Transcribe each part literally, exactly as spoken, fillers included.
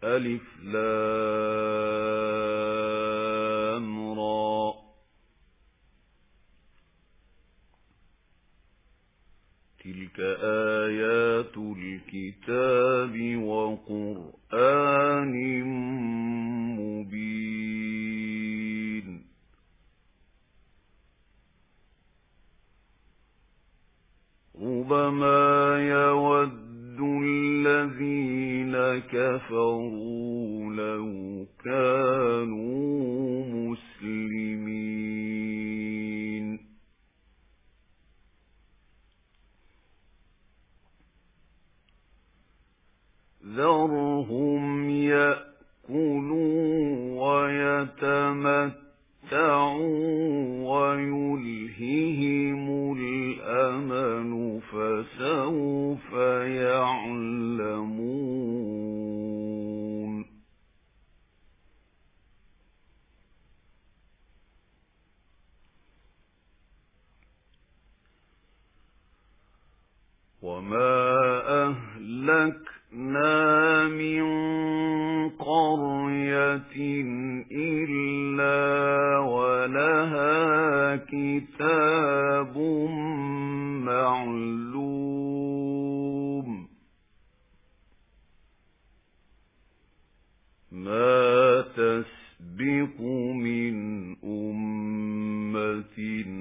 ألف لام را تلك آيات الكتاب وقرآن مبين ربما يود الذين كفروا لو كانوا مسلمين ذرهم يأكلوا ويتمتعوا ويلههم الأمل فسوف يعلمون وما أهلكنا من قرية إلا ولها كتاب معلوم ما تسبق من أمة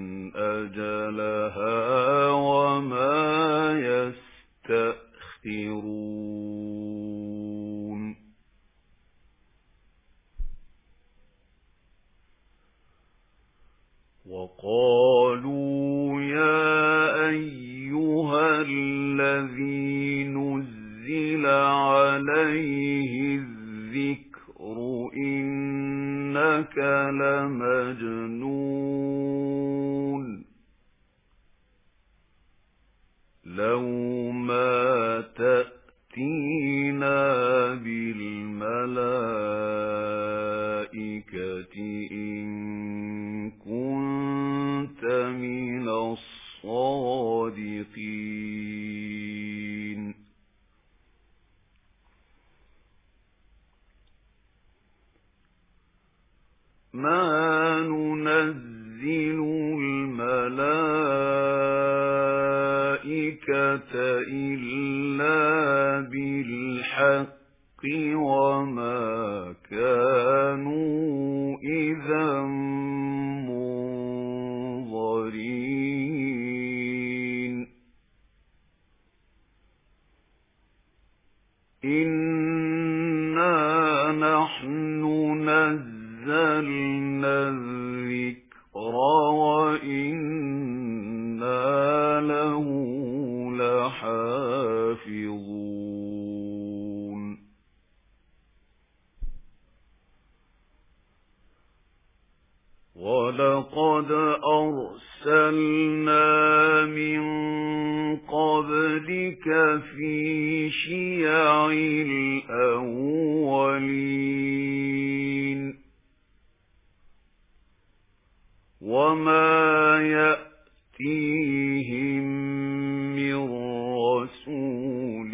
أجلها وما يستأخرون وقالوا يا أيها الذي نزل عليه الذكر إنك لمجنون لو ما تأتينا بالملائكة إن كنت من الصادقين ما ننزل الملائكة إلا بالحق وما كانوا إذا منظرين إنا نحن نزلنا الذكر وإنا له لحافظون ولقد أرسلنا من قبلك في شيع الأولين وما يأتيهم من رسول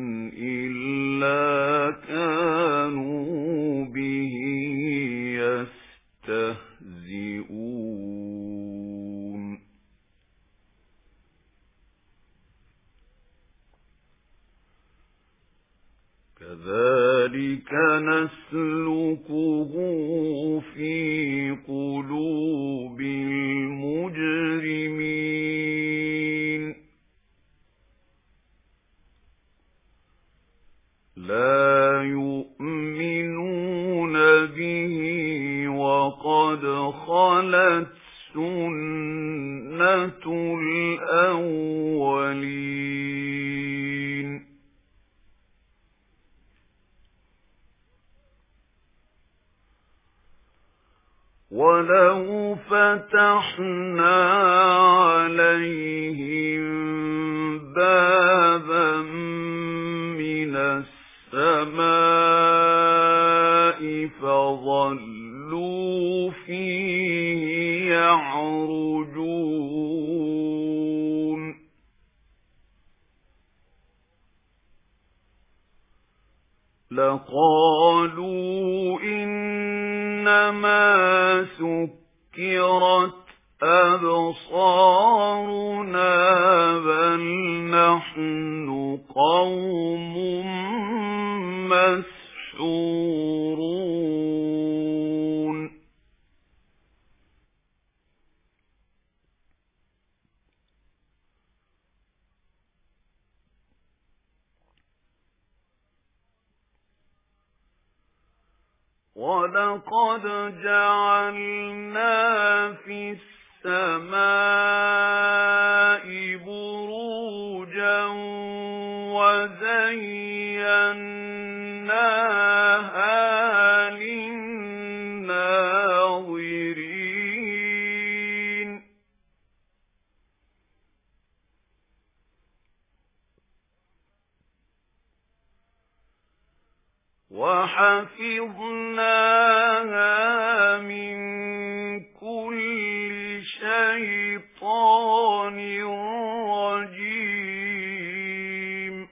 إلا كانوا به يستهزئون كذلك نسلكه في قلوب المجرمين لا يؤمنون به وقد خلت سنة الأولين ولو فتحنا عليهم بابا من السماء فظلوا فيه يعرجون لقالوا إنما سكرت أبصارنا بل نحن قوم مسحورون وَلَقَدْ جَعَلْنَا فِي السَّمَاءِ بُرُوجًا وَزَيَّنَّاهَا لِلنَّاظِرِينَ وَحَفِظْنَاهَا مِنْ كُلِّ شَيْطَانٍ رَجِيمٍ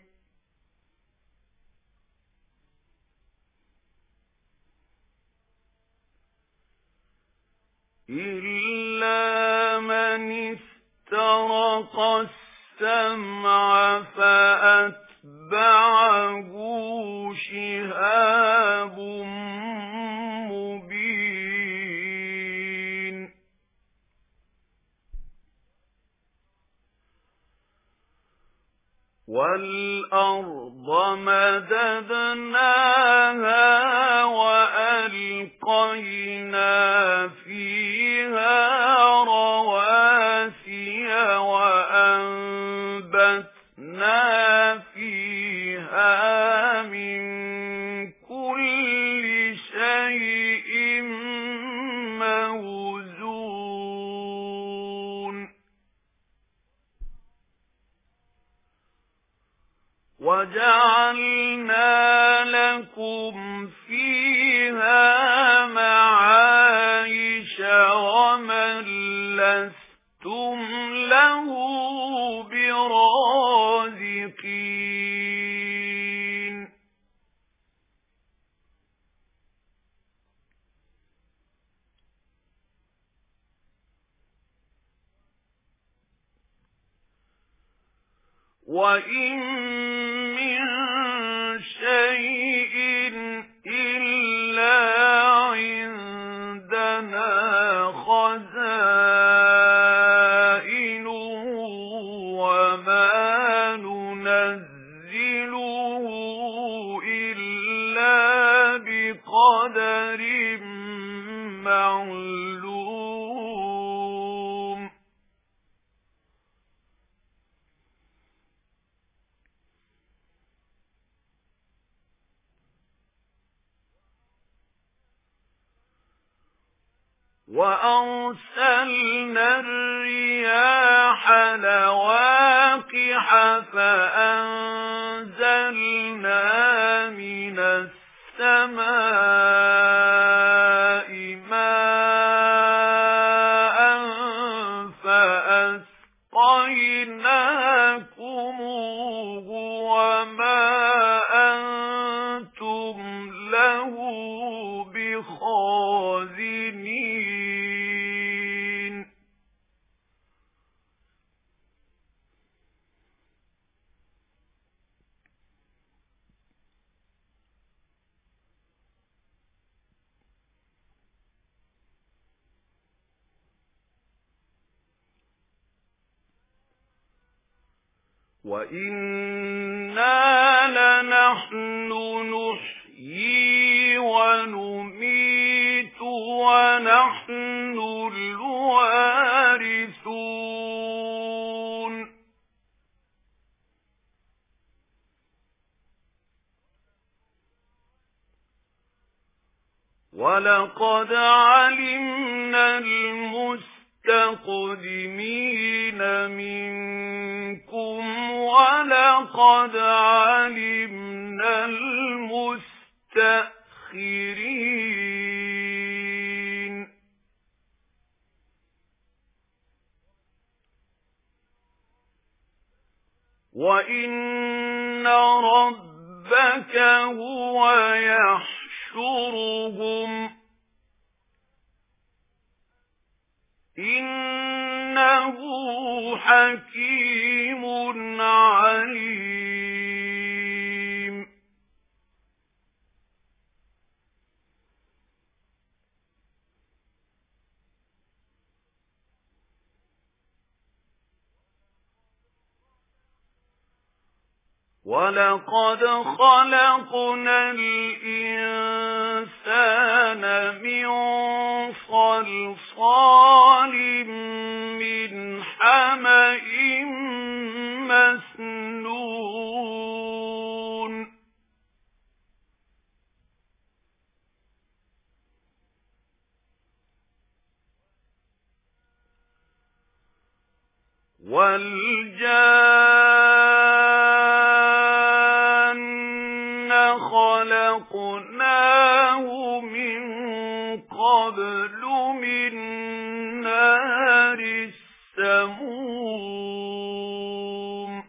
إِلَّا مَنِ اسْتَرَقَ السَّمْعَ فَأَتْبَعَهُ شِهَابٌ مُبِينٌ وَالْأَرْضَ مَدَدْنَاهَا وَأَلْقَيْنَا فِيهَا رَوَاسِيَ وَأَنبَتْنَا فِيهَا مِن كُلِّ شَيْءٍ مَّوْزُونٍ وَجَعَلْنَا لَكُمْ فِيهَا مَعَايِشَ وَمَن لَّسْتُمْ لَهُ بِرَازِقِينَ وَإِن مِّن شَيْءٍ إِلَّا عِندَنَا خَزَائِنُهُ وَمَا نُنَزِّلُهُ إِلَّا بِقَدَرٍ مَّعْلُومٍ وَأَرْسَلْنَا الرِّيَاحَ لَوَاقِحَ فَأَنزَلْنَا مِنَ السَّمَاءِ مَاءً فَأَسْقَيْنَاكُمُوهُ وَمَا أَنتُمْ لَهُ بِخَازِنِينَ وَإِنَّا لَنَحْنُ نُحْيِي وَنُمِيتُ وَنَحْنُ الْوَارِثُونَ وَلَقَدْ عَلِمْنَا الْمُسْتَقْدِمِينَ مِنكُمْ وَلَقَدْ عَلِمْنَا الْمُسْتَأْخِرِينَ وَإِنَّ رَبَّكَ رَبَّكَ هُوَ يَحْشُرُهُمْ إِنَّهُ حَكِيمٌ عَلِيمٌ وَلَقَدْ خَلَقْنَا الْإِنسَانَ مِنْ صَلْصَالٍ مِنْ حَمَإٍ مَسْنُونٍ وَالْجَانَّ خَلَقْنَاهُ مِنْ قَبْلُ مِنْ نَارِ السَّمُومِ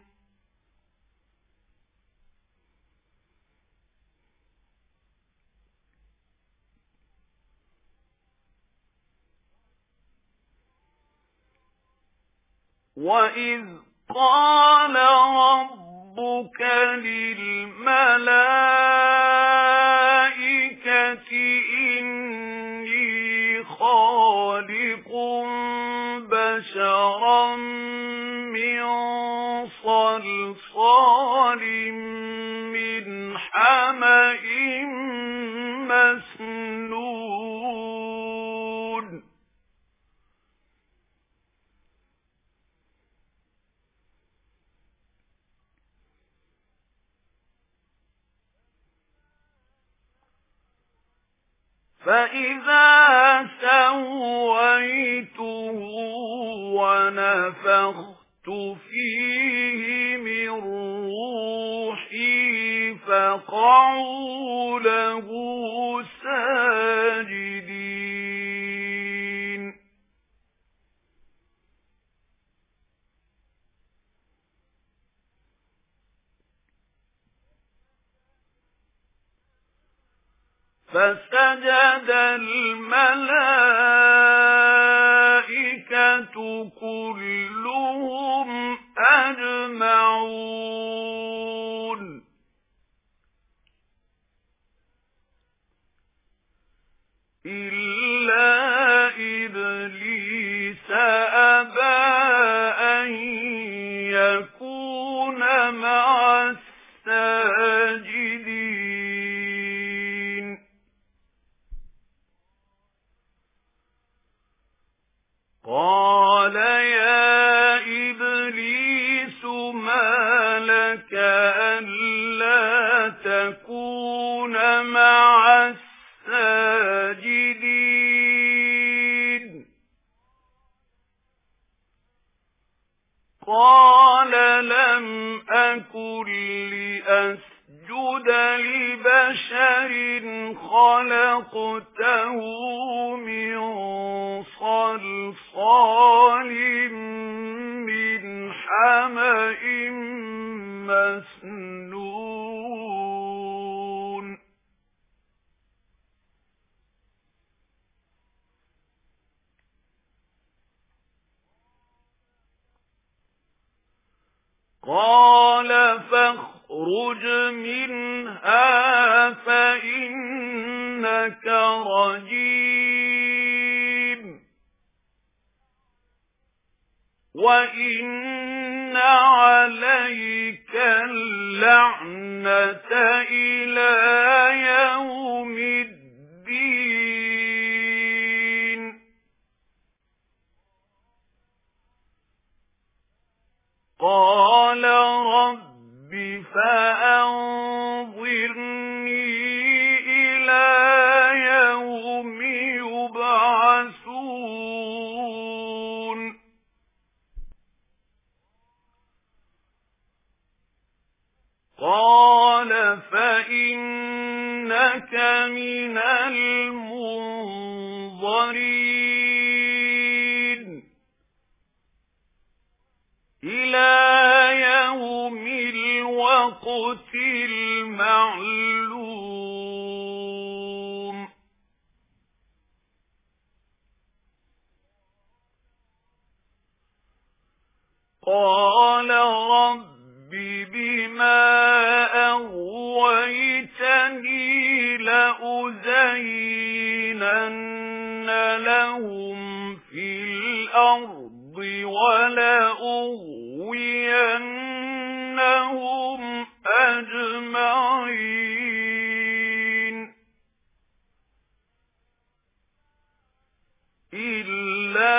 وَإِذْ قَالَ رَبُّكَ لِلْمَلَائِكَةِ إِنِّي خَالِقٌ بَشَرًا مِنْ صَلْصَالٍ مِنْ حَمَإٍ مَسْنُونٍ فَإِذَا سَوَّيْتُهُ وَنَفَخْتُ فِيهِ مِنْ رُوحِي فَقَعُوا لَهُ سَاجِدِينَ فَسَجَدَ الْمَلَائِكَةُ كُلُّهُمْ أَجْمَعُونَ إِلَّا إِبْلِيسَ أَبَى أَن يَكُونَ مَعَ السَّاجِدِينَ قَالَ يَا إِبْلِيسُ مَا لَكَ أَلَّا تَكُونَ مَعَ السَّاجِدِينَ قَالَ لَمْ أَكُنْ لِأَسْجُدَ لِبَشَرٍ خَلَقْتَهُ مِنْ صَلْصَالٍ مِنْ حَمَإٍ مَسْنُونٍ قَالَ فَاخْرُجْ مِنْهَا فَإِنَّكَ رَجِيمٌ وَإِنَّ عَلَيْكَ اللَّعْنَةَ إِلَى يَوْمِ الدِّينِ قَالَ رَبِّ فَأَنظِرْنِي إِلَى يَوْمِ يُبْعَثُونَ قَالَ فَإِنَّكَ مِنَ الْمُنظَرِينَ إِلَى يَوْمِ الْوَقْتِ الوقت المعلوم قال رب بما أغويتني لأزينن لهم في الأرض ولأغوينهم أجمعين إلا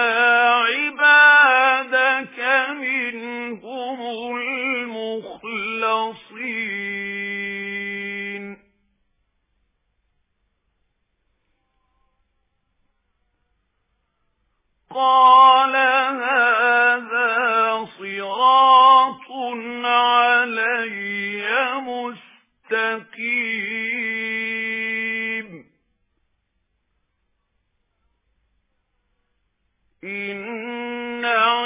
عبادك منهم المخلصين قال هذا صراط علي مستقيم إن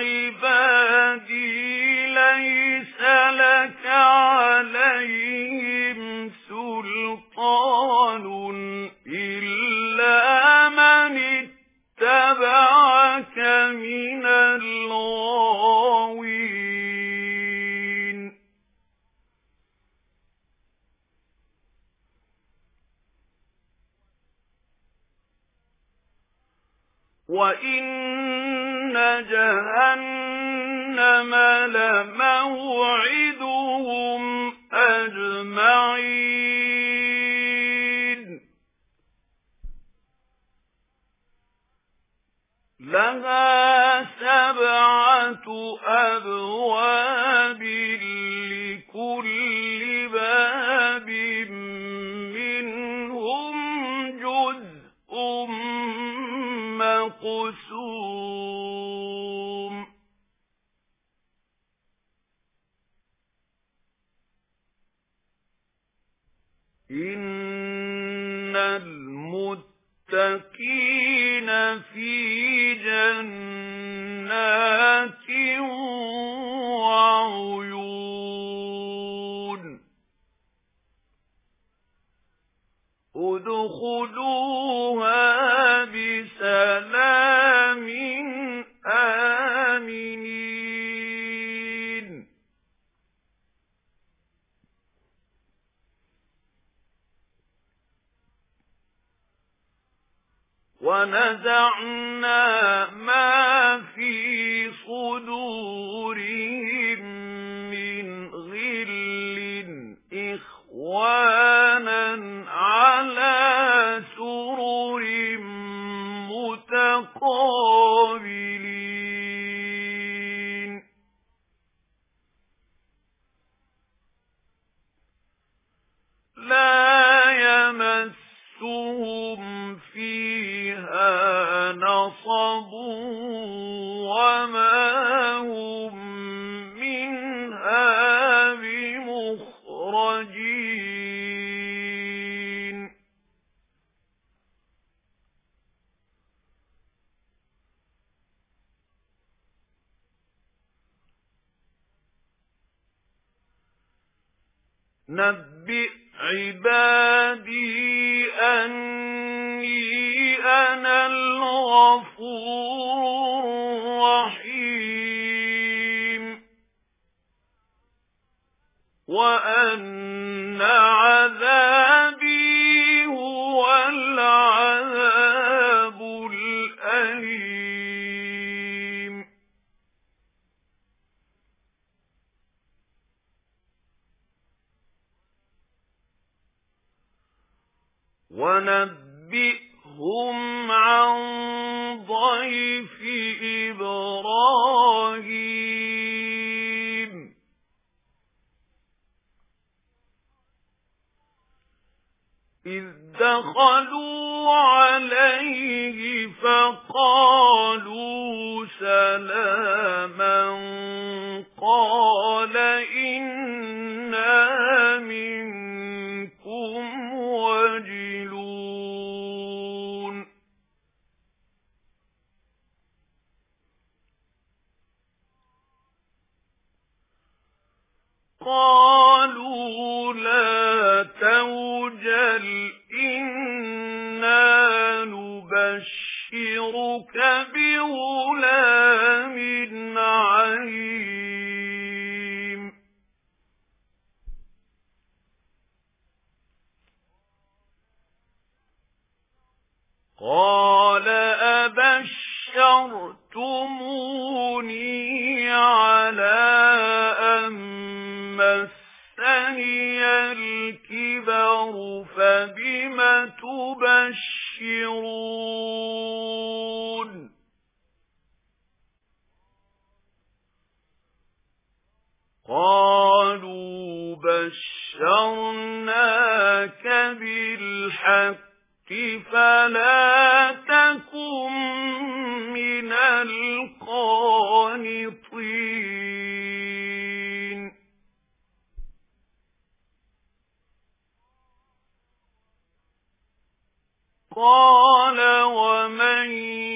عبادي ليس لك عليهم سلطان إلا من اتبعك من الغاوين وإن جهنم لموعدهم أجمعين لها سبعة أبواب لكل باب منهم جزء مقسوم إن المتقين في جنات وعيون ادخلوها بسلام آمنين ونزعنا ما في صدورهم من غل إخوانا على سرر متقابلين لا يمسهم فيها نصب وما هم منها بمخرجين نبئ عبادي أني أنا الغفور الرحيم وأن عذابي هو العذاب الأليم ونبئهم عن ضيف إبراهيم إذ دخلوا عليه فقالوا سلاما قال إنا منكم وجلون قالوا أجل إنا نبشرك بغلام عليم قال أبشرتموني على أن مسني الكبر فبم تبشرون قالوا بشرناك بالحق فلا تكن من القانطين قال ومن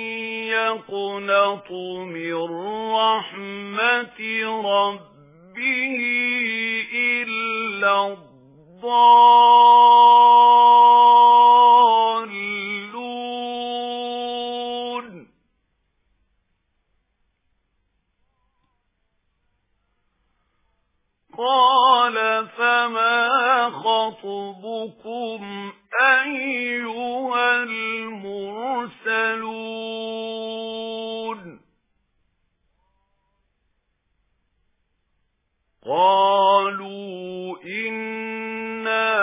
يقنط من رحمة ربه إلا الضالون قال فما خطبكم أيها المرسلون قالوا إنا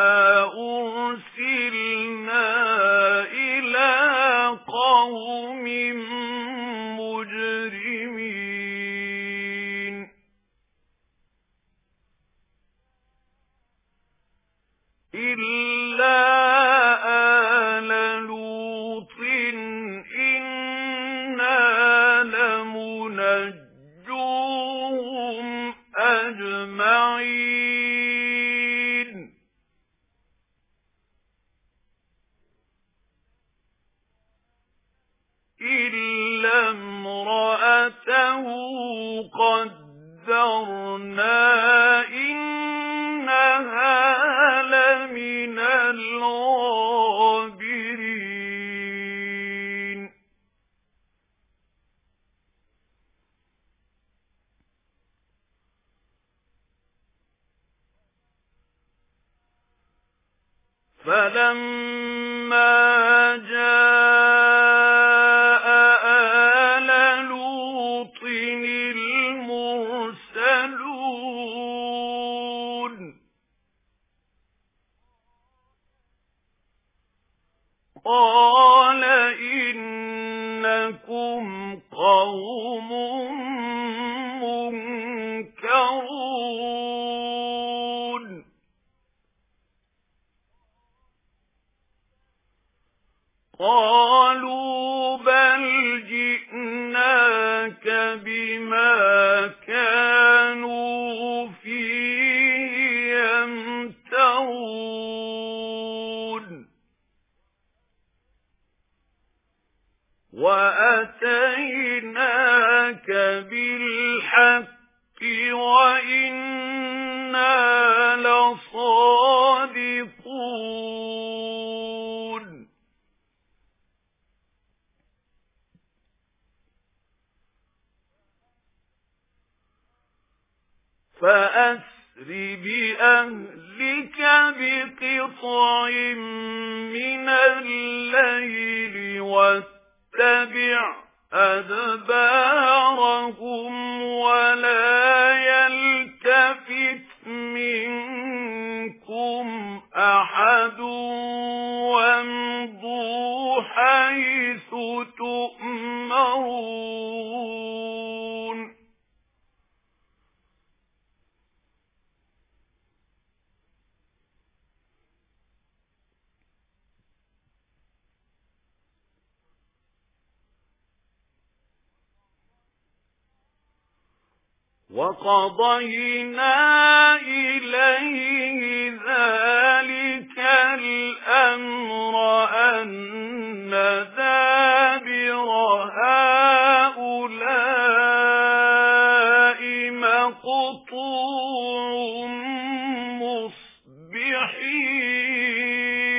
أرسلنا إلى قوم مجرمين إلا آل لوط إنا لمنجوهم أجمعين إلا امرأته قدرنا إنها لمن الغابرين فلما جاء آل لوط المرسلون قال إنكم قوم منكرون قالوا بل جئناك بما كانوا فيه يمترون وأتيناك بالحق وإنا لصادقون فأسر بأهلك بقطع من الليل واتبع أدبارهم ولا يلتفت منكم أحد وامضوا حيث تؤمرون وقضينا إليه ذلك الأمر أن دابر هؤلاء مقطوع مصبحين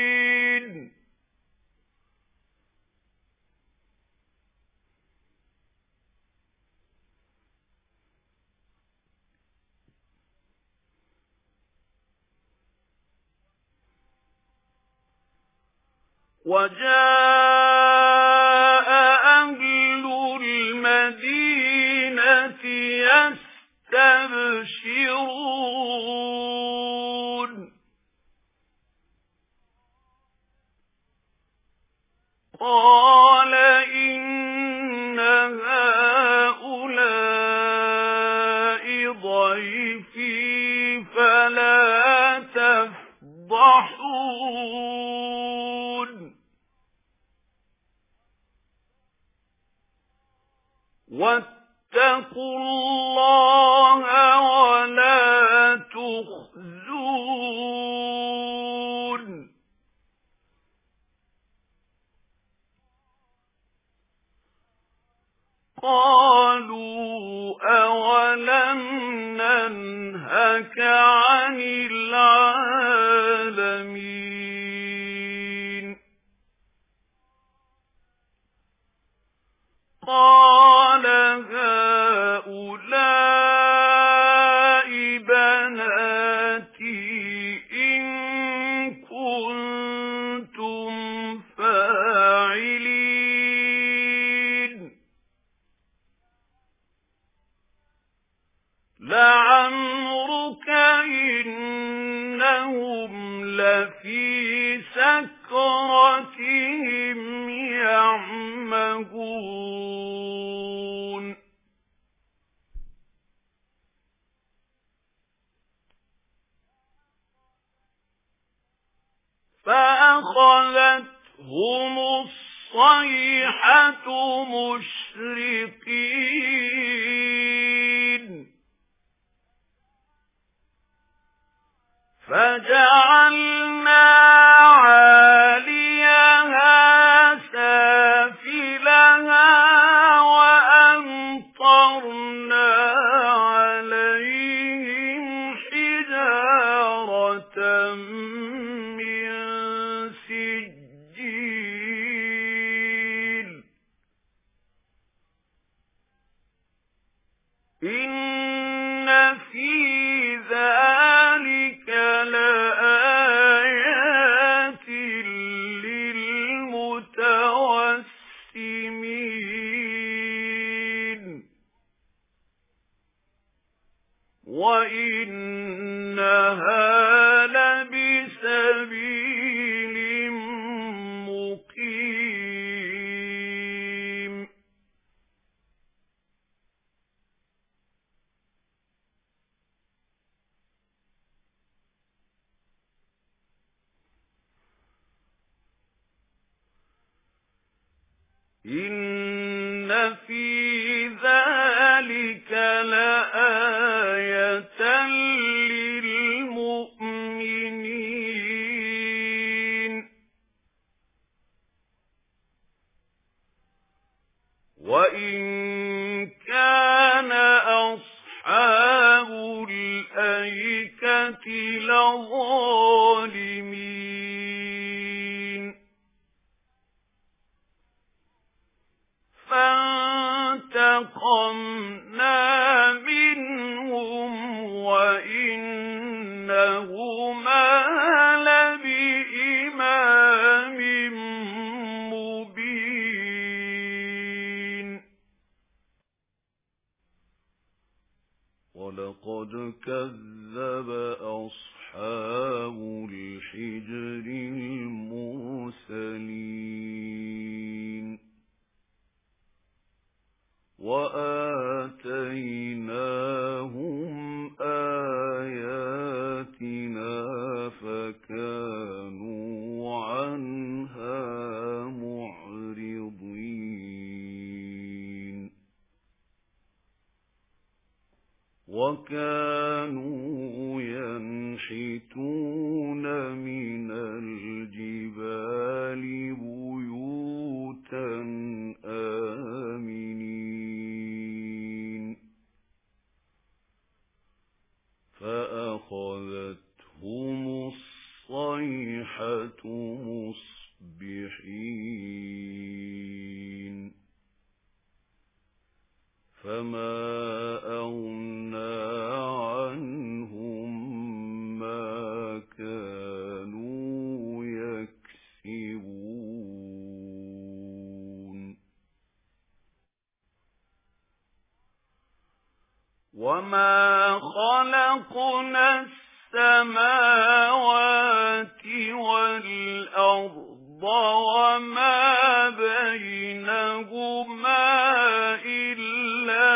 وجاء أهل المدينة يستبشرون قال إن هؤلاء ضيفي فلا تفضحون واتقوا الله ولا تخزون قالوا أولم ننهك عن العالمين قال هؤلاء بناتي إن كنتم فاعلين لعمرك إنهم لفي سكرتهم يعمهون فأخذتهم الصيحة مشرقين فجعلنا عاليها سافلها وأمطرنا عليهم حجارة من سجيل إن في ذلك لآيات للمتوسمين وإنها لبسبيل مقيم إن في ذلك لآية للمؤمنين وإن كان أصحاب الأيكة لظالمين فانتقمنا منهم وإنهما لبإمام مبين ولقد كذب أصحاب الحجر المرسلين وآتيناهم آياتنا فكانوا عنها معرضين وكانوا ينحتون من الجبال بيوتا آمنين فأخذتهم الصيحة مصبحين فما أغنى عنهم ما كانوا يكسبون وَمَا خَلَقْنَا السَّمَاوَاتِ وَالْأَرْضَ وَمَا بَيْنَهُمَا إِلَّا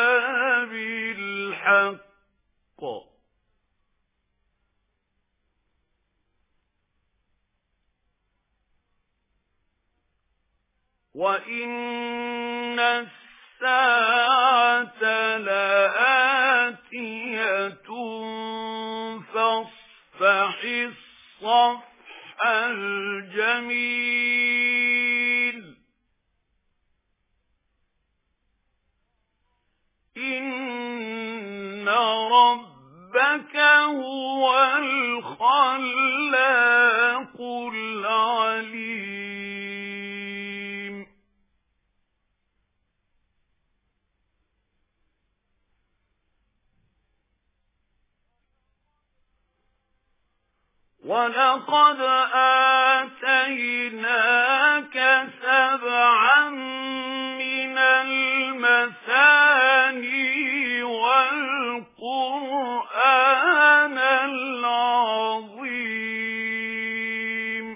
بِالْحَقِّ وَإِنَّ السَّاعَةَ لَآتِيَةٌ فَاصْفَحِ الصَّفْحَ الْجَمِيلَ إِنَّ رَبَّكَ هُوَ الْخَلَّاقُ الْعَلِيمُ وَلَقَدْ آتَيْنَاكَ سَبْعًا مِنَ الْمَثَانِي وَالْقُرْآنَ الْعَظِيمَ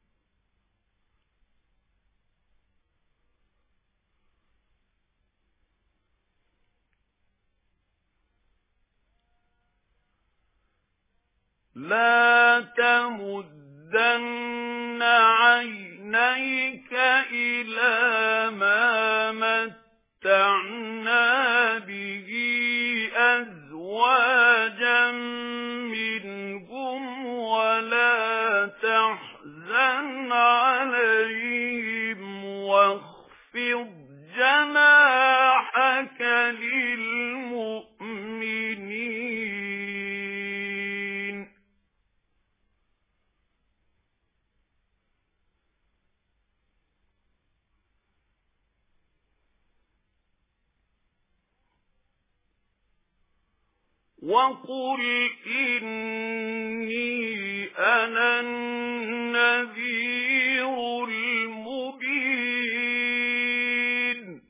لَا تَمُدَّنَّ عَيْنَيْكَ إِلَى مَا مَتَّعْنَا بِهِ أَزْوَاجًا مِّنْهُمْ وَلَا تَحْزَنْ عَلَيْهِمْ وَاخْفِضْ جَنَاحَكَ لِلْمُؤْمِنِينَ وَقُلْ إِنِّي أَنَا النَّذِيرُ الْمُبِينُ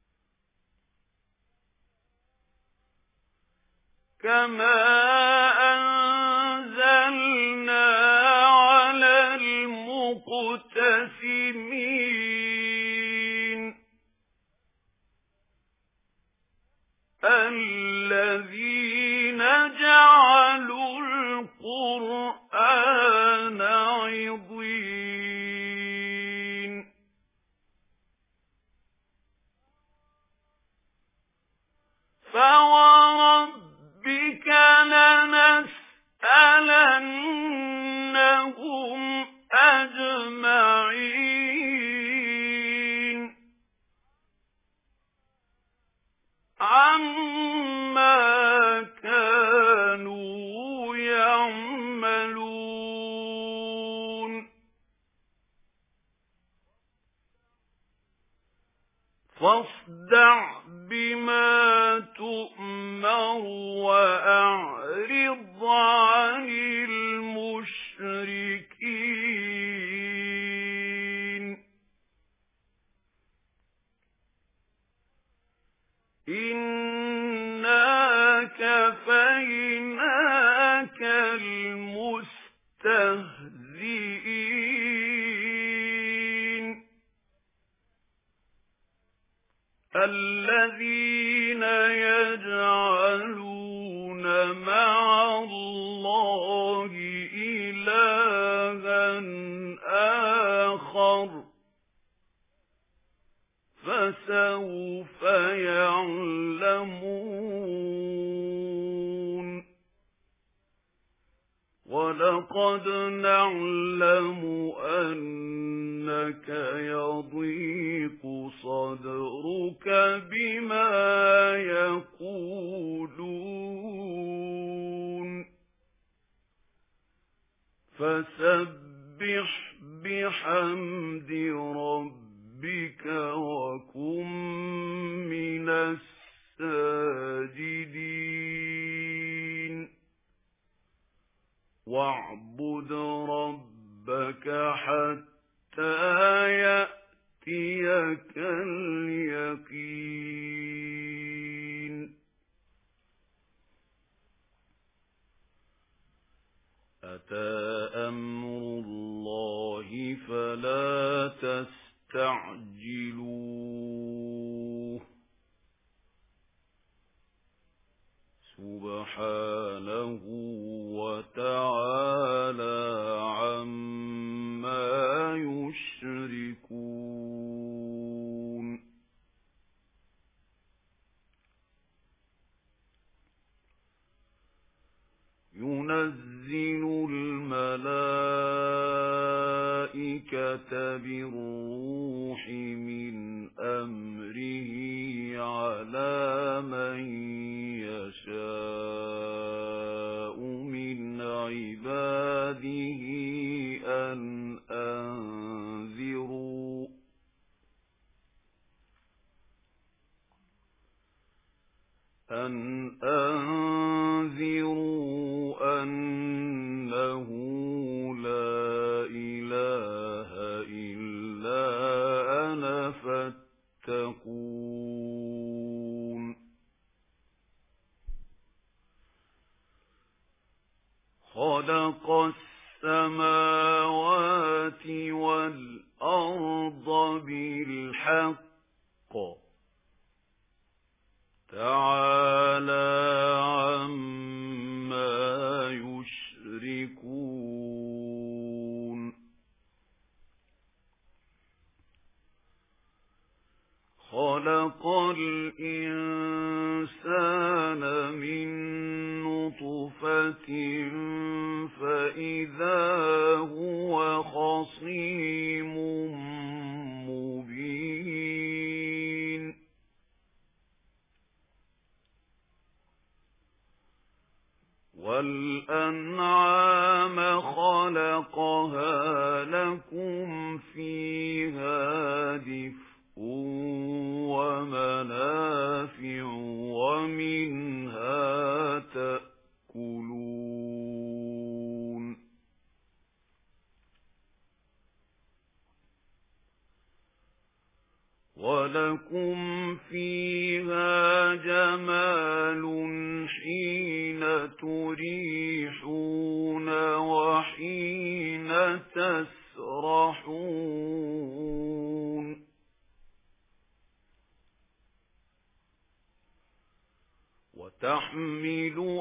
كَمَا أَنزَلْنَا عَلَى الْمُقْتَسِمِينَ الَّذِينَ جَعَلُوا الْقُرْآنَ عِضِينَ فَوَرَبِّكَ لَنَسْأَلَنَّهُمْ أَجْمَعِينَ عَمَّا كَانُوا يَعْمَلُونَ فَاصْدَعْ بِمَا تُؤْمَرُ وَأَعْرِضْ عَنِ الْمُشْرِكِينَ إِنَّا كَفَيْنَاكَ الْمُسْتَهْزِئِينَ الَّذِينَ يَجْعَلُونَ مَعَ اللَّهِ إِلَٰهًا آخَرَ فَسَوْفَ يَعْلَمُونَ وَلَقَدْ نَعْلَمُ أَنَّكَ يَضِيقُ صَدْرُكَ بِمَا يَقُولُونَ فَسَبِّحْ بِحَمْدِ رَبِّكَ وَكُن مِّنَ السَّاجِدِينَ وَاعْبُدْ رَبَّكَ حَتَّى يَأْتِيَكَ الْيَقِينُ أتى أمر الله فلا تستعجلوه سبحانه وتعالى عما يشركون ينزل الملائكة بالروح من أمره على من يشاء من عباده أن أنذروا أن أنذروا أنه لا إله إلا أنا فاتقون خلق السماوات والأرض بالحق تعالى عما يشركون خلق الإنسان من نطفة فإذا هو خصيم مبين والأنعام خلقها لكم فيها دفء ومنافع ومنها تأكلون ولكم فيها جمال حين تريحون وحين تسرحون وتحمل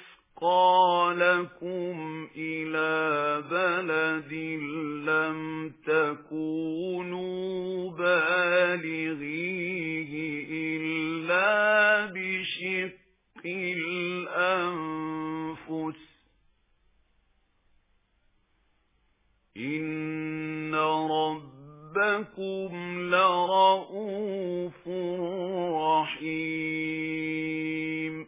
أثقالكم إلى بلد لم تكونوا بالغيه إلا بشق الأنفس إن ربكم لرؤوف رحيم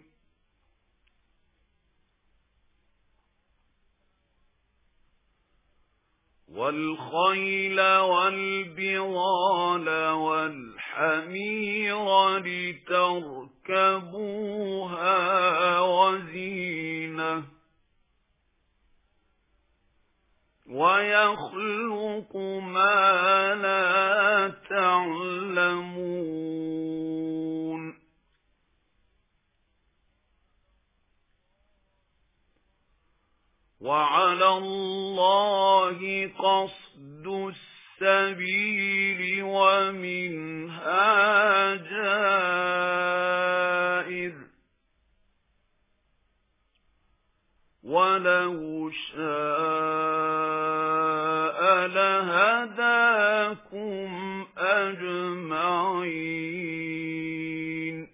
والخيل والبغال والحمير لتركبوها وزينة ويخلق ما لا تعلمون وعلى الله قصد السبيل ومنها جائر ولو شاء لهداكم أجمعين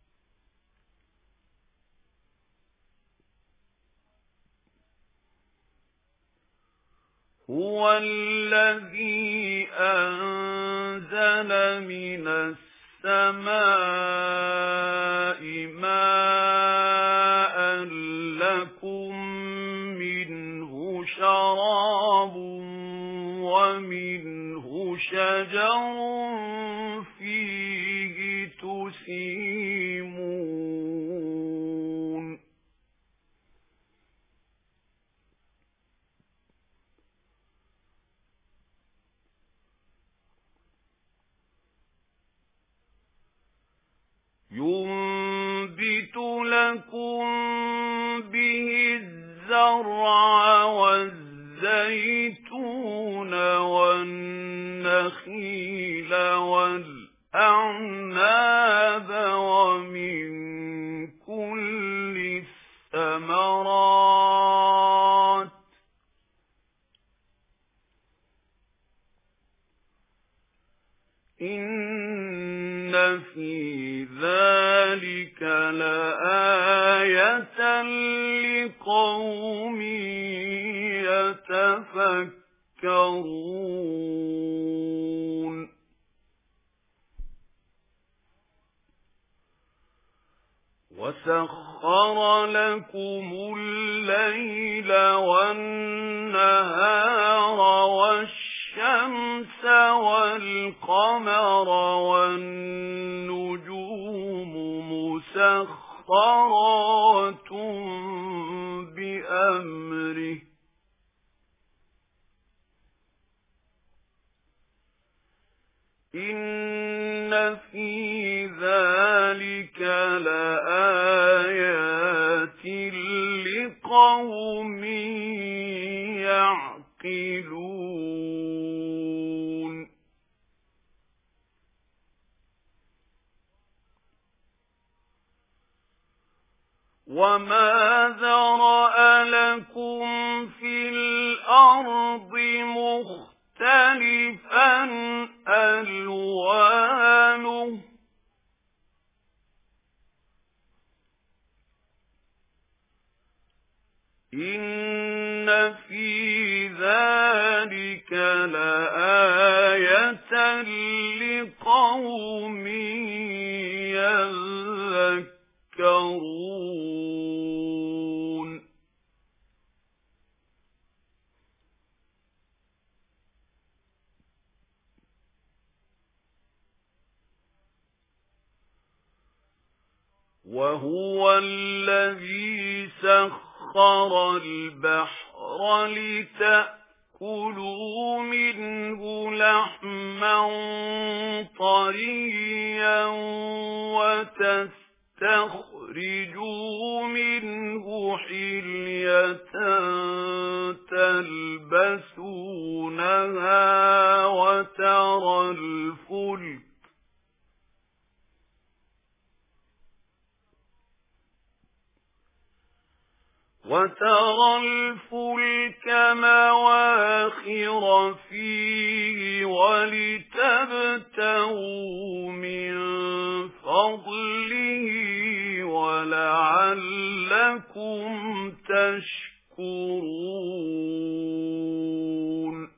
هو الذي أنزل من السماء ماء لكم منه شراب ومنه شجر فيه تسيمون ينبت لكم به الزرع والزيتون والنخيل والأعناب ومن كل الثمرات إن في ذلك لآية لقوم يتفكرون وسخر لكم الليل والنهار والشمس والقمر والنجوم مسخرات بأمره إن في ذلك لآيات لقوم يعقلون وما ذرأ لكم في الأرض مختلفا ألوانه إن في ذلك لآية لقوم يذكرون وهو الذي سخر البحر لتأكلوا منه لحما طريا وتستخرجوا منه حلية تلبسونها وترى الفلك وترى الفلك مواخر فيه ولتبتغوا من فضله ولعلكم تشكرون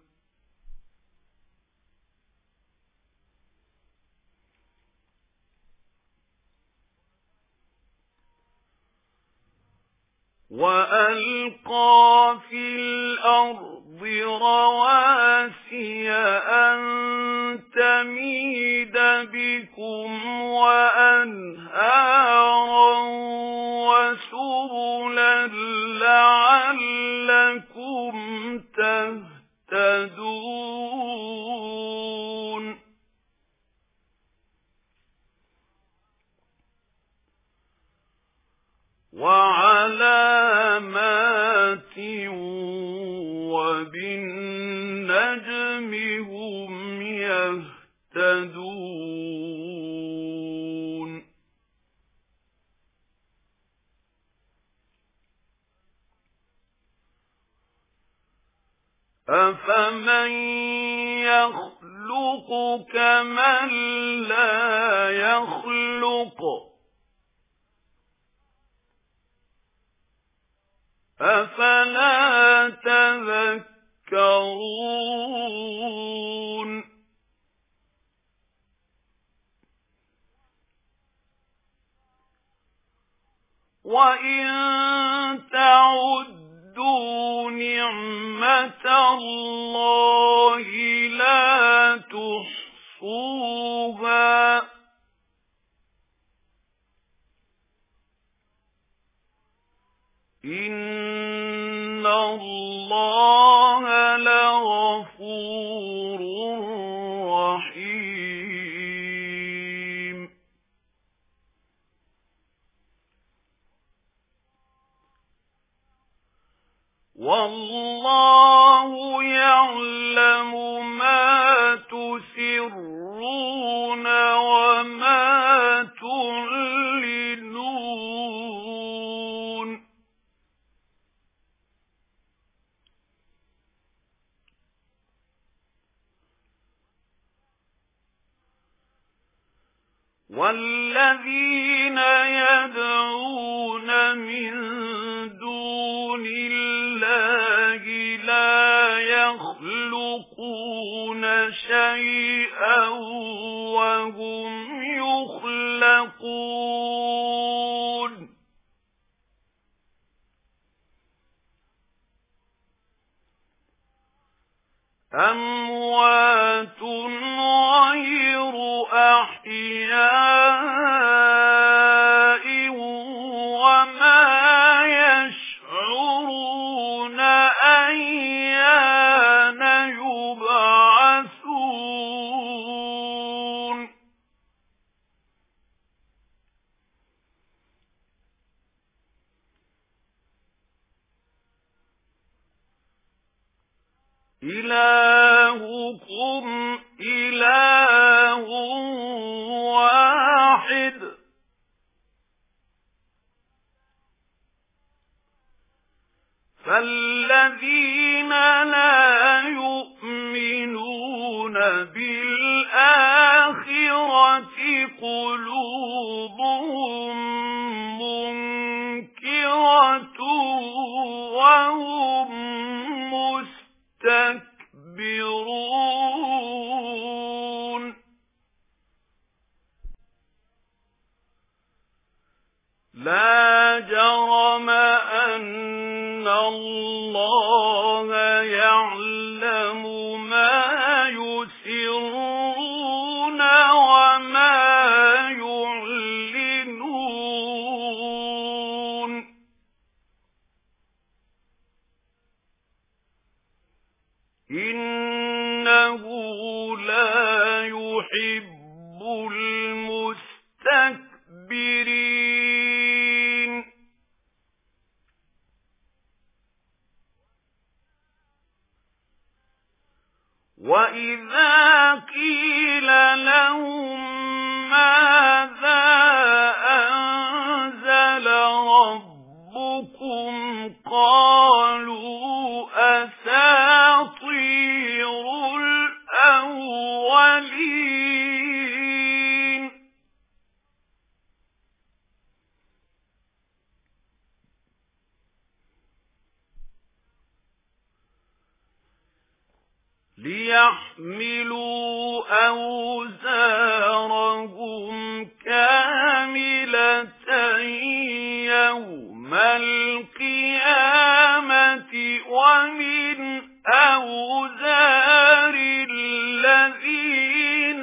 وألقى في الأرض رواسي أن تميد بكم وأنهارا وسبلا لعلكم تهتدون وعلامات وبالنجم هم يهتدون أفمن يخلق كمن لا يخلق أفلا تذكرون وإن تعدوا نعمة الله لا تحصوها إن الله لغفور رحيم والله والله يعلم ما تسرون وما تعلنون والذين يدعون من دون الله لا يخلقون شيئا وهم يخلقون أموات غير أحياء وما يشعرون أيان يبعثون إلهكم إله واحد فالذين لا يؤمنون بالآخرة قلوبهم منكرة وهم مستكبرون لا جرم أن الله يعلم ما يسرون وما يعلنون إنه لا يحب المستكبرين وإذا قيل لهم ماذا أنزل ربكم قالوا أساطير الأولين ليحملوا أوزارهم كاملة يوم القيامة ومن أوزار الذين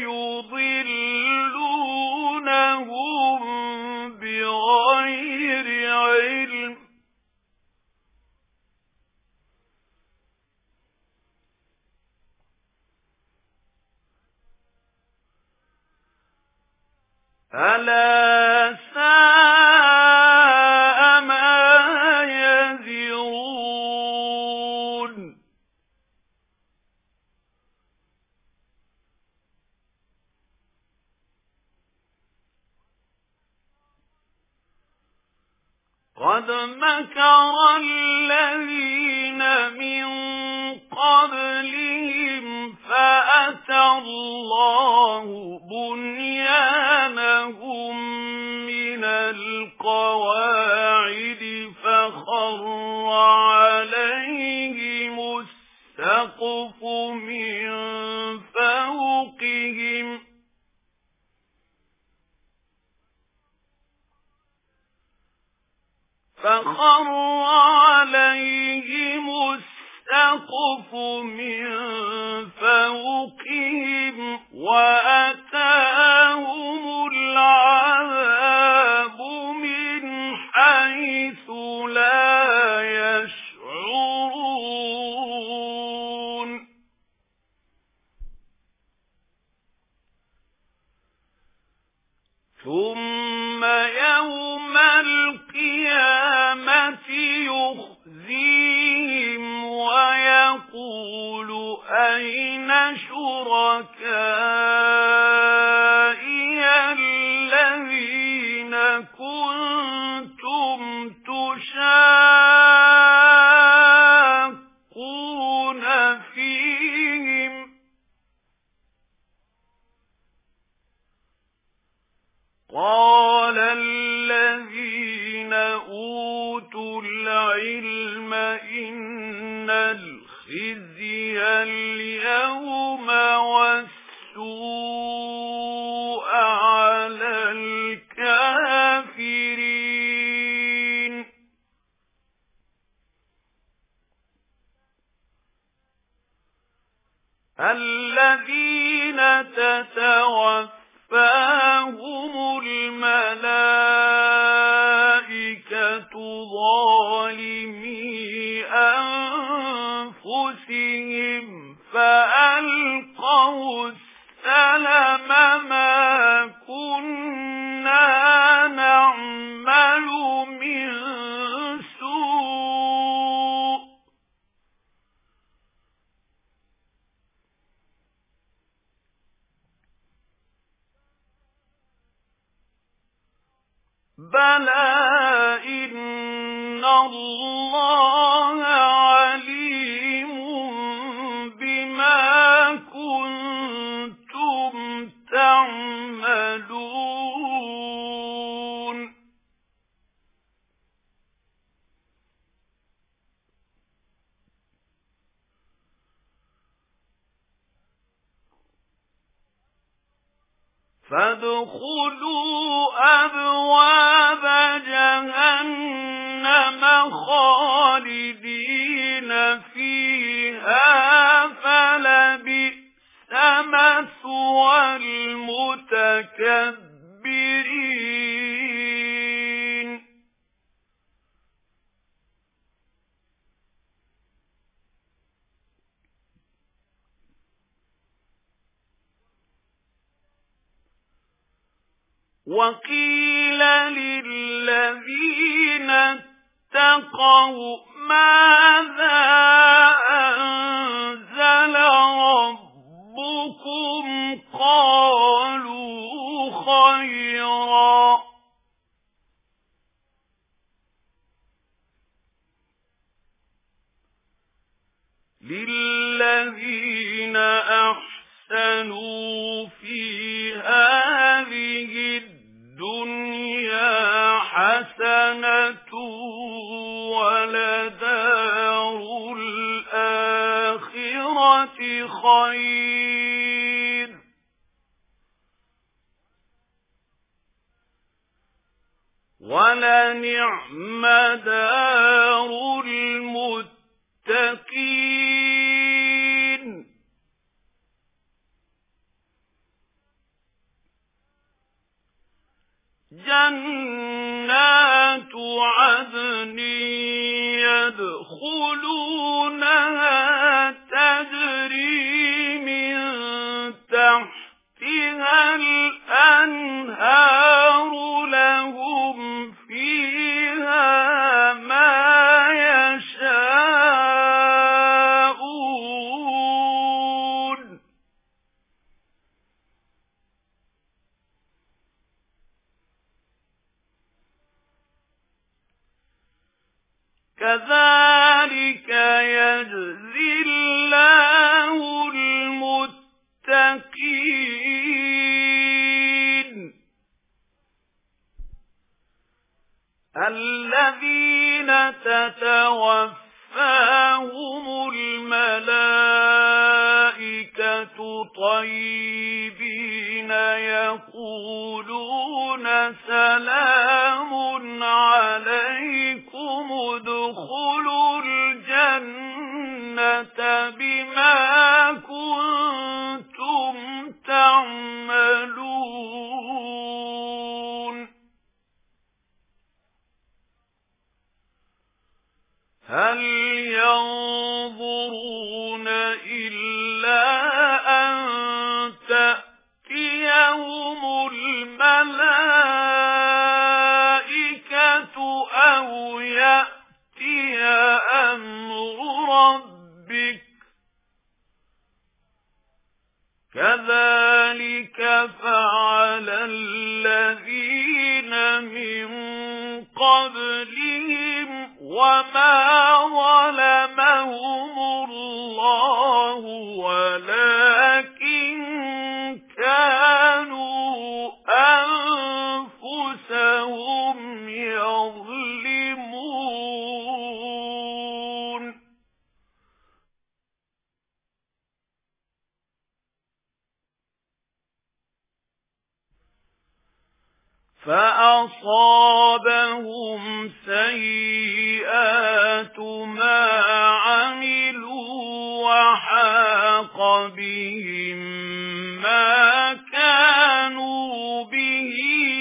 يضلونهم بغير علم ألا ساء ما يزرون قد مكر الذين من قبلهم فأتى الله بنيانهم من القواعد فخر عليهم السقف من فوقهم فخر عليهم السقف من فوقهم وأتاهم العذاب من حيث لا يشعرون ثم يوم القيامة يخزيهم ويقول يقول أين شركائي الذين كنتم تشاقون فيهم قال الذين أوتوا العلم إن الخزي اليوم والسوء على الكافرين الذين تتوفاهم الملائكة ظالمي أنفسهم فألقوا السلم ما كنا نعمل من سوء بلى إن الله عليم بما كنتم تعملون فادخلوا أبواب جهنم خالدين فيها فلبئس مثوى المتكبرين وقيل للذين اتقوا ماذا أنزل ربكم قالوا خيرا للذين أحسنوا في هذه الدنيا حسنة ولدار الآخرة خير ولنعم دار المتقين جنات عدن يدخلونها تجري من تحتها الأنهار لهم فيها ما يشاءون كذلك يجزي الله المتقين الذين تتوفاهم الملائكة طيبين يقولون سلام عليكم ادخلوا الجنة بما كنتم تعملون هل ينظرون إلا أن تأتيهم الملائكة أو يأتي أمر ربك كذلك فعل الذين من قبلهم وما ظلمهم الله ولكن كانوا أنفسهم يظلمون فأصابهم سيئات ما عملوا وحاق بهم ما كانوا به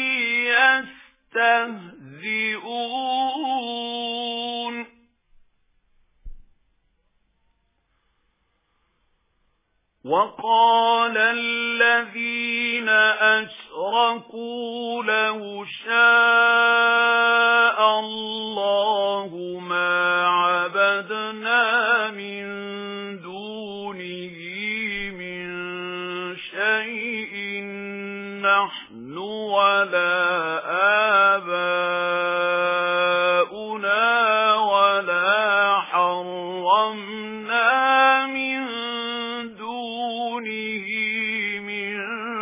يستهزئون وقال الذين أشركوا لو شاء الله ما عبدنا من دونه من شيء نحن ولا آباؤنا ولا حرمنا من دونه من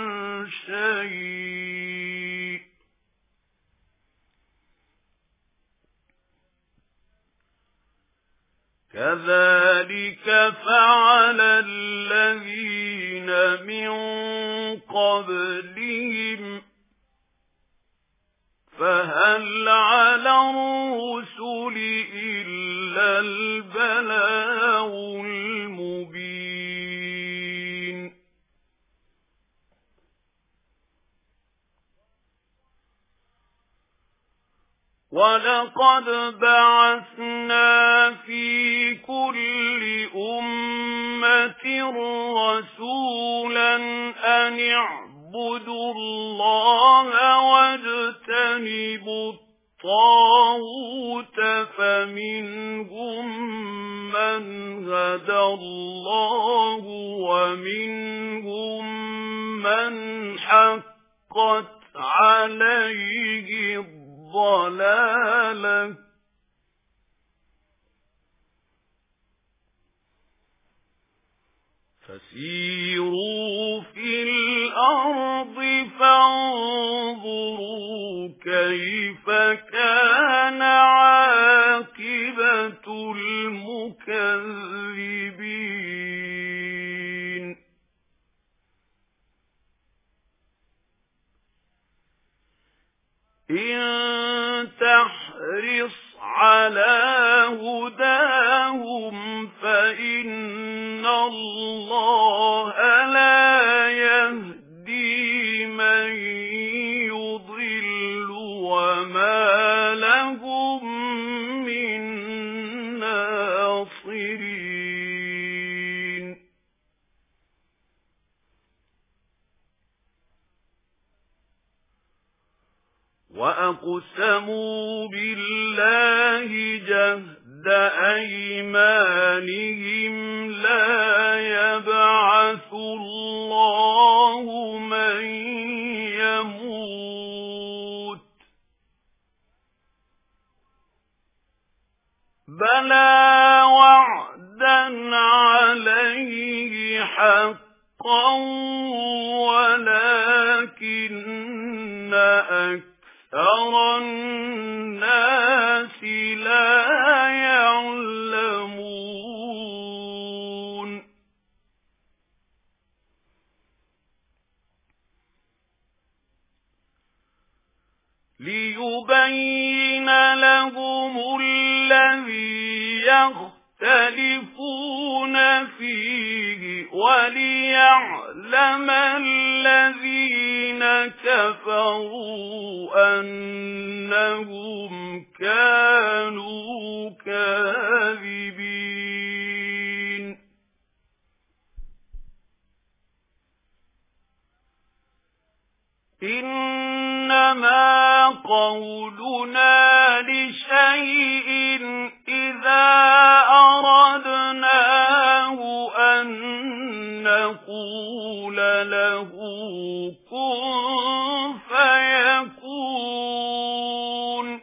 شيء كذلك فعل الذين من قبلهم فهل على الرسل إلا البلاغ المبين وَلَقَدْ بَعَثْنَا فِي كُلِّ أُمَّةٍ رَسُولًا أَنِ اعْبُدُوا اللَّهَ وَاجْتَنِبُوا الطَّاغُوتَ فَمِنْهُمْ مَنْ هَدَى اللَّهُ وَمِنْهُمْ مَنْ حَقَّتْ عَلَيْهِ الضلالة فسيروا في الأرض فانظروا كيف كان عاقبة المكذبين إن تحرص على هداهم فإن الله لا يهدي من يضل وما لهم من ناصرين وأقسموا بالله جهد أيمانهم لا يبعث الله من يموت بلى وعدا عليه حقا ولكن أكثر أكثر الناس لا يعلمون ليبين لهم الذي يختلفون فيه وليعلم الذين كفروا أنهم كانوا كاذبين إنما قولنا لشيء إذا أردناه أن يقول له كن فيكون.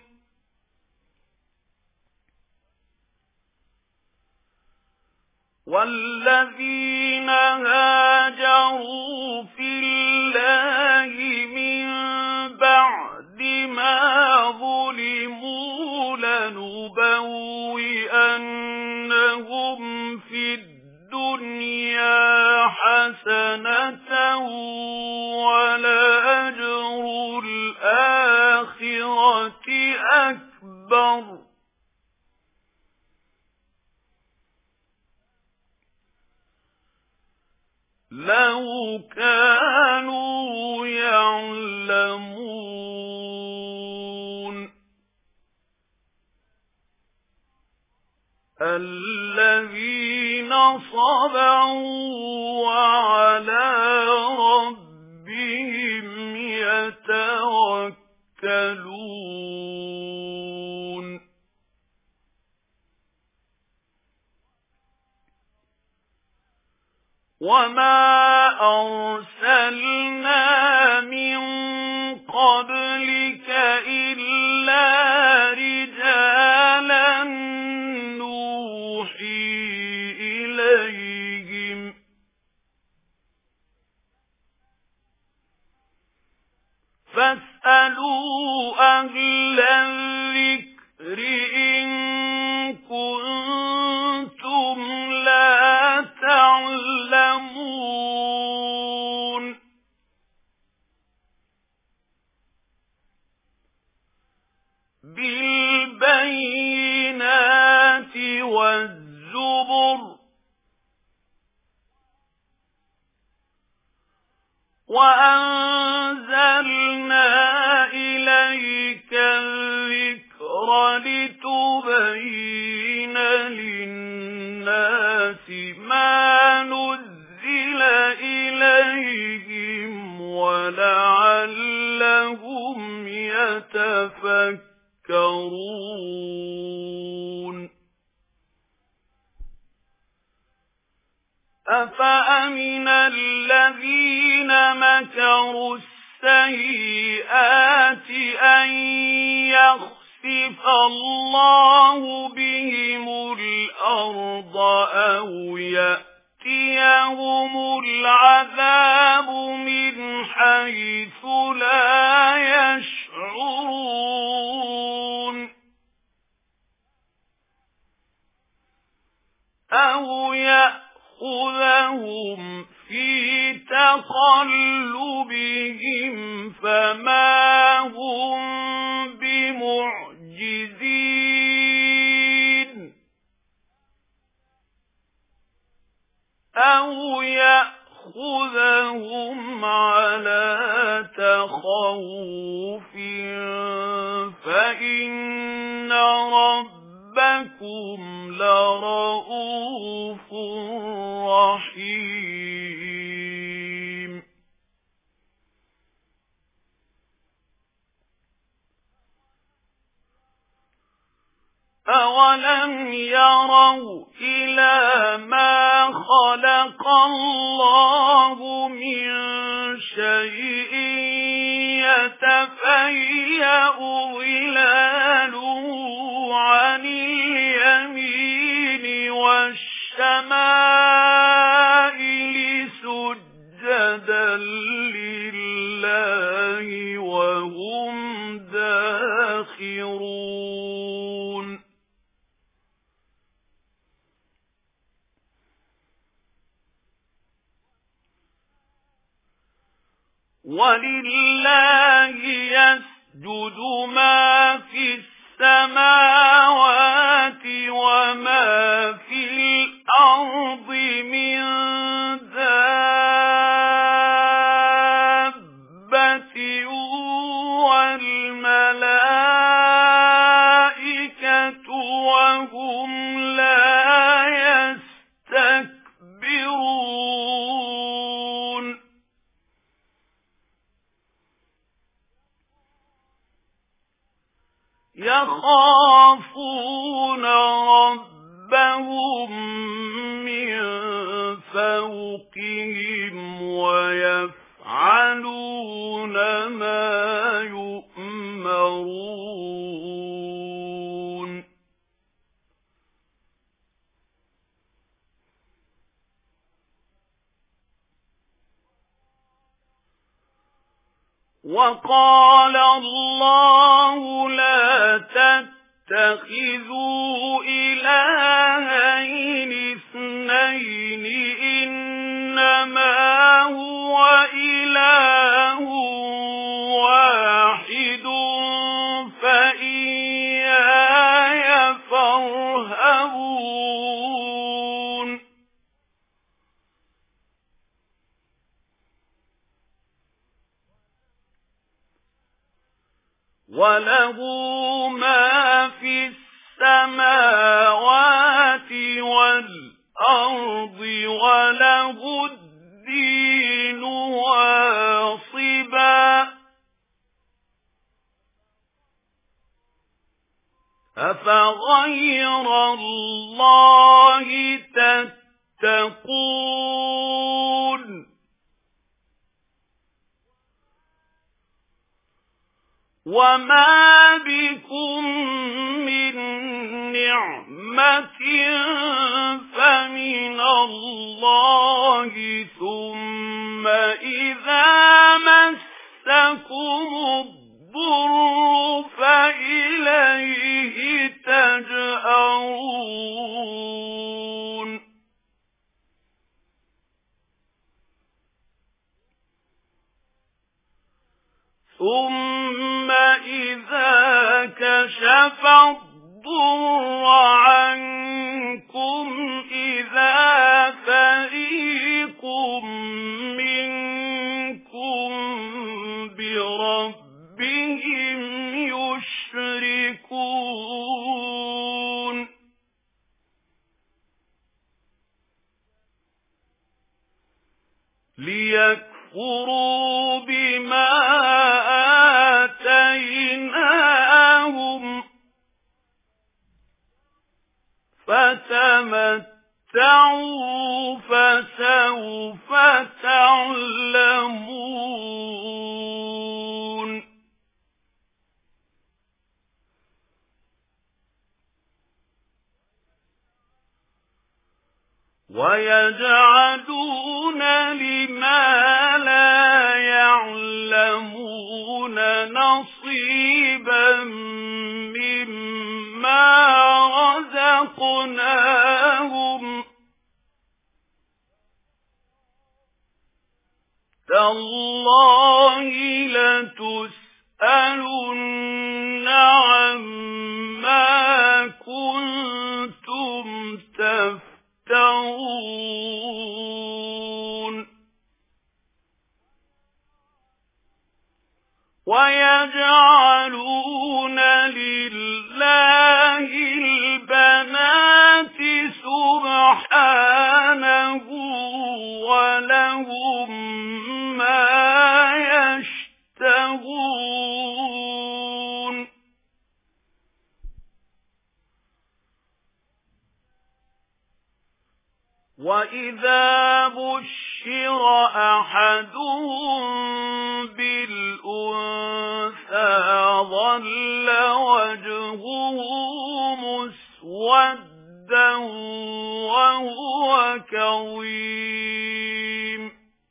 والذين هاجروا في الله من بعد ما ظلموا لنبوئنهم في الدنيا حسنة ولأجر الآخرة أكبر لو كانوا يعلمون. الذين صبروا وعلى ربهم يتوكلون. وما أرسلنا من قبلك إلا رجالا نوحي إليهم فاسألوا أهل الذكر إن كنتم لا تعلمون. بالبينات والزبر وأنزلنا إليك الذكر لتبين للناس ما نزل إليهم ولعلهم يتفكرون. أفأمن الذين مكروا السيئات أن يخسف الله بهم الأرض أو يأتيهم العذاب من حيث لا يشعرون أو يأخذهم في تقلبهم فما هم بمعجزين أو يأخذهم على تخوف فإن ربكم لرؤوف رحيم. أولم يروا إلى ما خلق الله من شيء يتفيأ ظلاله عن اليمين والشمائل سجدا لله وهم داخرون. ولله يسجد ما في السماوات وما في الأرض من دابة والملائكة وهم لا يستكبرون. يخافون ربهم من فوقهم ويفعلون ما يؤمرون وقال الله لا تتخذوا إلهين اثنين إنما هو إله واحد فإياي فارهبون وله ما في السماوات والأرض وله الدين واصبا أفغير الله تتقون وما بكم من نعمة فمن الله ثم إذا مسكم الضر فإليه تجأرون ثم إذا كشف الضر عنكم إذا فريق منكم بربهم يشركون ليكفروا بما آتيناهم فتمتعوا فسوف تعلمون ويجعلون لما لا يعلمون نصيبا مما رزقناهم تالله لتسألن عما كنتم تفترون ويجعلون لله البنات سبحانه ولهم ما يشتهون وإذا بشر أحدهم بالأنثى ظل وجهه مسودا وهو كظيم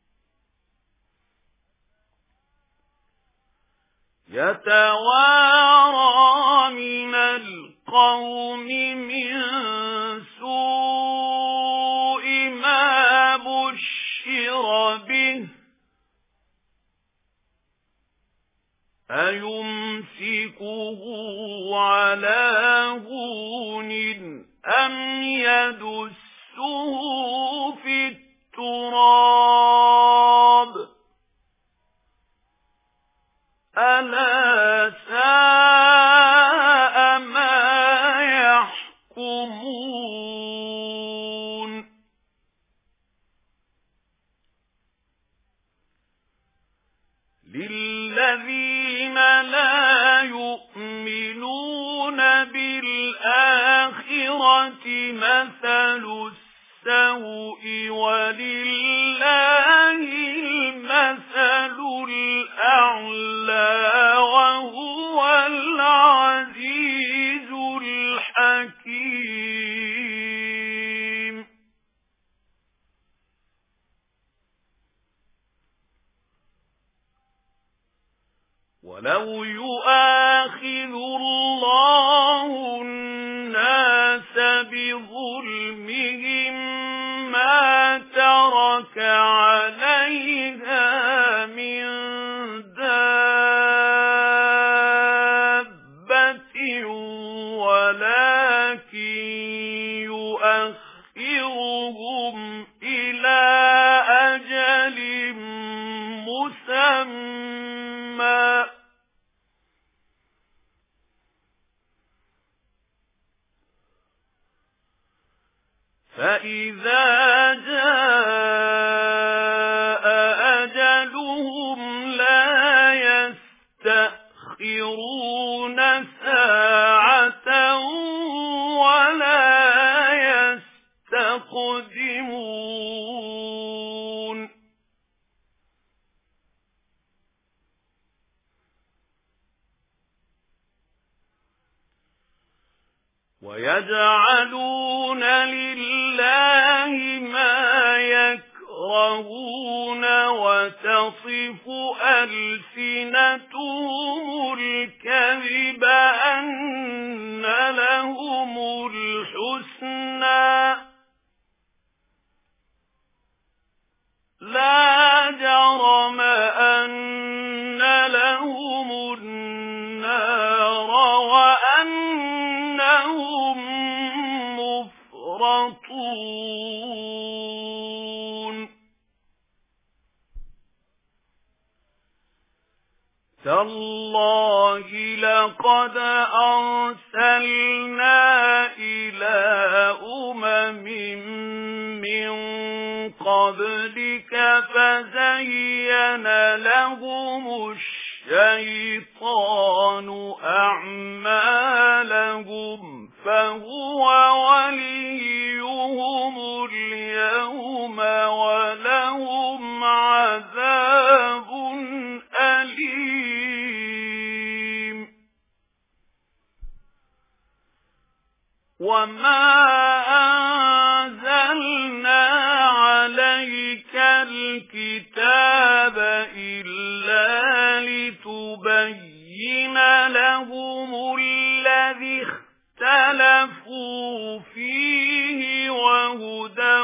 يتوارى من القوم من سوء ما بشر به أيمسكه على هون أم يدسه في التراب ألا ساء ما يحكمون للذين لا يؤمنون بالآخرة مثل السَّوْءِ وَلِلَّهِ الْمَثَلُ الْأَعْلَى وَهُوَ الْعَزِيزُ الْحَكِيمُ. وَلَوْ يُؤَاخِذُ اللَّهُ النَّاسَ بِظُلْمِهِم مَّا تَرَكَ عَلَيْهَا مِن دَابَّةٍ وَلَكِن يُؤَخِّرُهُمْ إِلَى أَجَلٍ مُّسَمًّى فَإِذَا جَاءَ أَجَلُهُمْ لَا يَسْتَأْخِرُونَ سَاعَةً وَلَا يَسْتَقْدِمُونَ. وَيَجْعَلُونَ لِلَّهِ مَا يَكْرَهُونَ وَتَصِفُ أَلْسِنَتُهُمُ الْكَذِبَ أَنَّ لَهُمُ الْحُسْنَى لَا جَرَمَ أَنَّ لَهُمُ النَّارَ وَأَنَّهُمْ مُفْرَطُونَ. تَاللَّهِ لَقَدْ أَرْسَلْنَا إِلَى أُمَمٍ مِّن قَبْلِكَ فَزَيَّنَ لَهُمُ الشَّيْطَانُ أَعْمَالَهُمْ فَهُوَ وَلِيُّهُمُ الْيَوْمَ وَلَهُمْ عَذَابٌ أَلِيمٌ. وَمَا أَنزَلْنَا عَلَيْكَ الْكِتَابَ إِلَّا لِتُبَيِّنَ لَهُمُ الَّذِي اخْتَلَفُوا فِيهِ وَهُدًى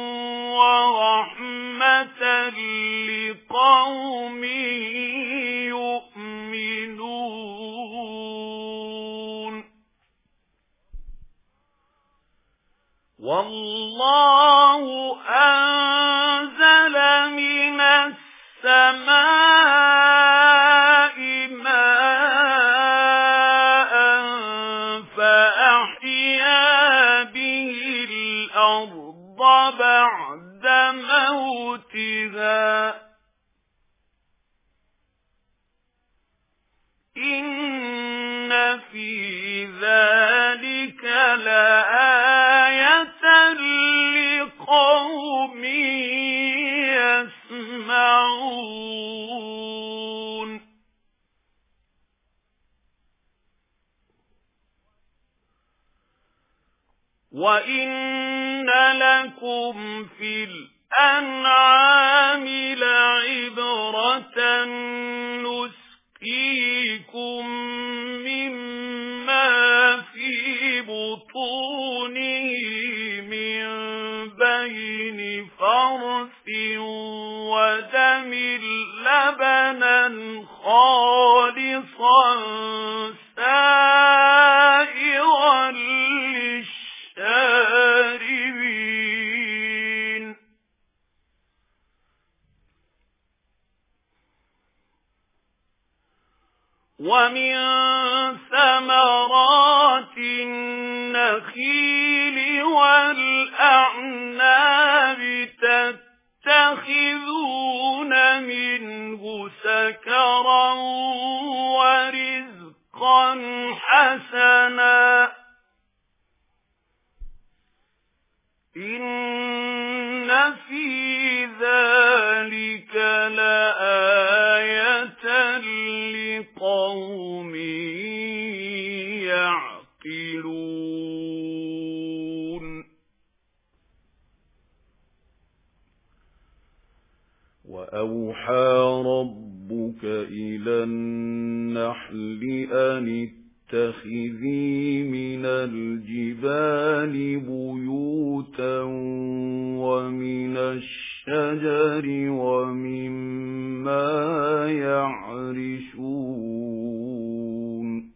وَرَحْمَةً لِقَوْمٍ يُؤْمِنُونَ. وَاللَّهُ أَنزَلَ مِنَ السَّمَاءِ مَاءً فَأَحْيَا بِهِ الْأَرْضَ بَعْدَ مَوْتِهَا إِنَّ فِي ذَلِكَ لَآيَةً لِقَوْمٍ يَسْمَعُونَ. وَإِنَّ لَكُمْ فِي الْأَنْعَامِ لَعِبْرَةً نُسْقِيكُم مِّمَّا فِي بُطُونِهِ مِن بَيْنِ فَرْثٍ وَدَمٍ لَبَنًا خَالِصًا سَائِغًا لِّلشَّارِبِينَ. وَمِن ثَمَرَاتِ النَّخِيلِ وَالْأَعْنَابِ تَتَّخِذُونَ مِنْهُ سَكَرًا وَرِزْقًا حَسَنًا. إِنَّ وأوحى ربك إلى النحل أن اتخذي من الجبال بيوتا ومن الشجر ومما يعرشون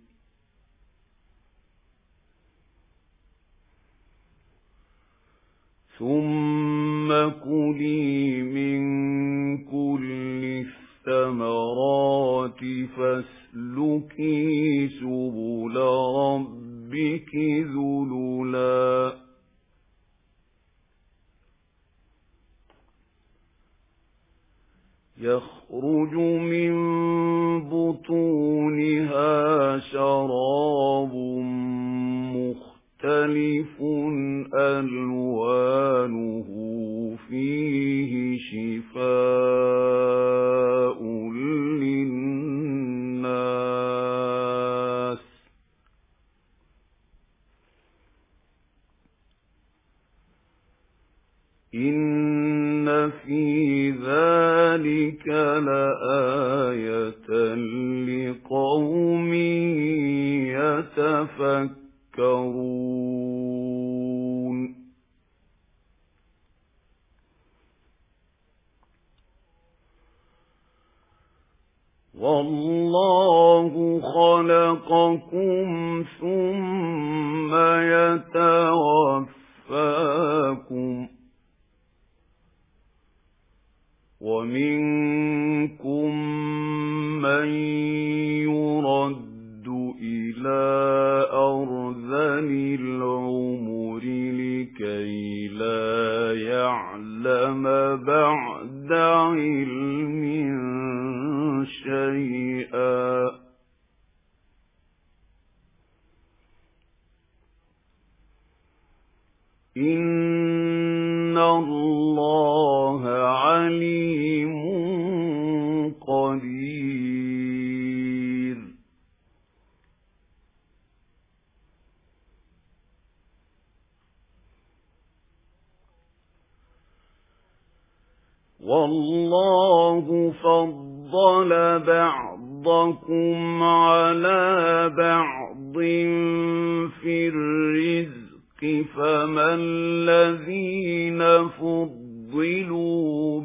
ثم كلي من كل الثمرات فاسلكي سبل ربك ذللا يخرج من بطونها شراب مختلف ألوانه فيه شفاء للناس إن في ذلك لآية لقوم يتفكرون والله خلقكم ثم يتوفاكم ومنكم من يرد إلى أرذل العمر لكي لا يعلم بعد علم شيئا إن الله عليم قدير والله فضل بعضكم على بعض في الرزق فما الذين فضلوا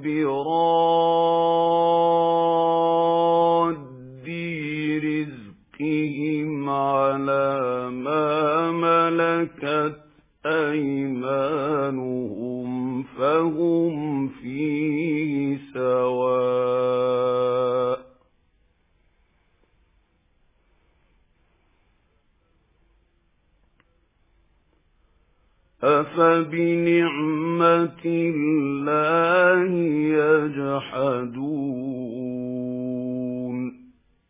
براد رزقهم على ما ملكت أيمانهم فهم فيه سواء أفبنعمة الله يجحدون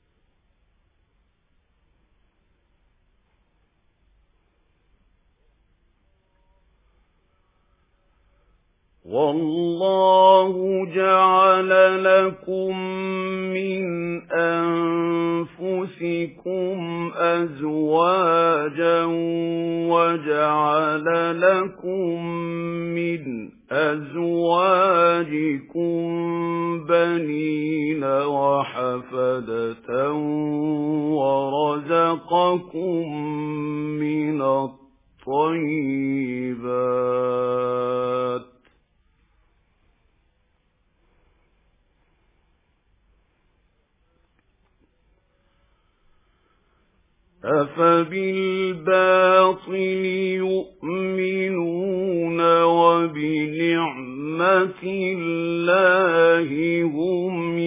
والله جعل لكم من أنفسكم أزواجا وجعل لكم من أزواجكم بنين وحفدة ورزقكم من الطيبات أفبالباطل يؤمنون وبنعمة الله هم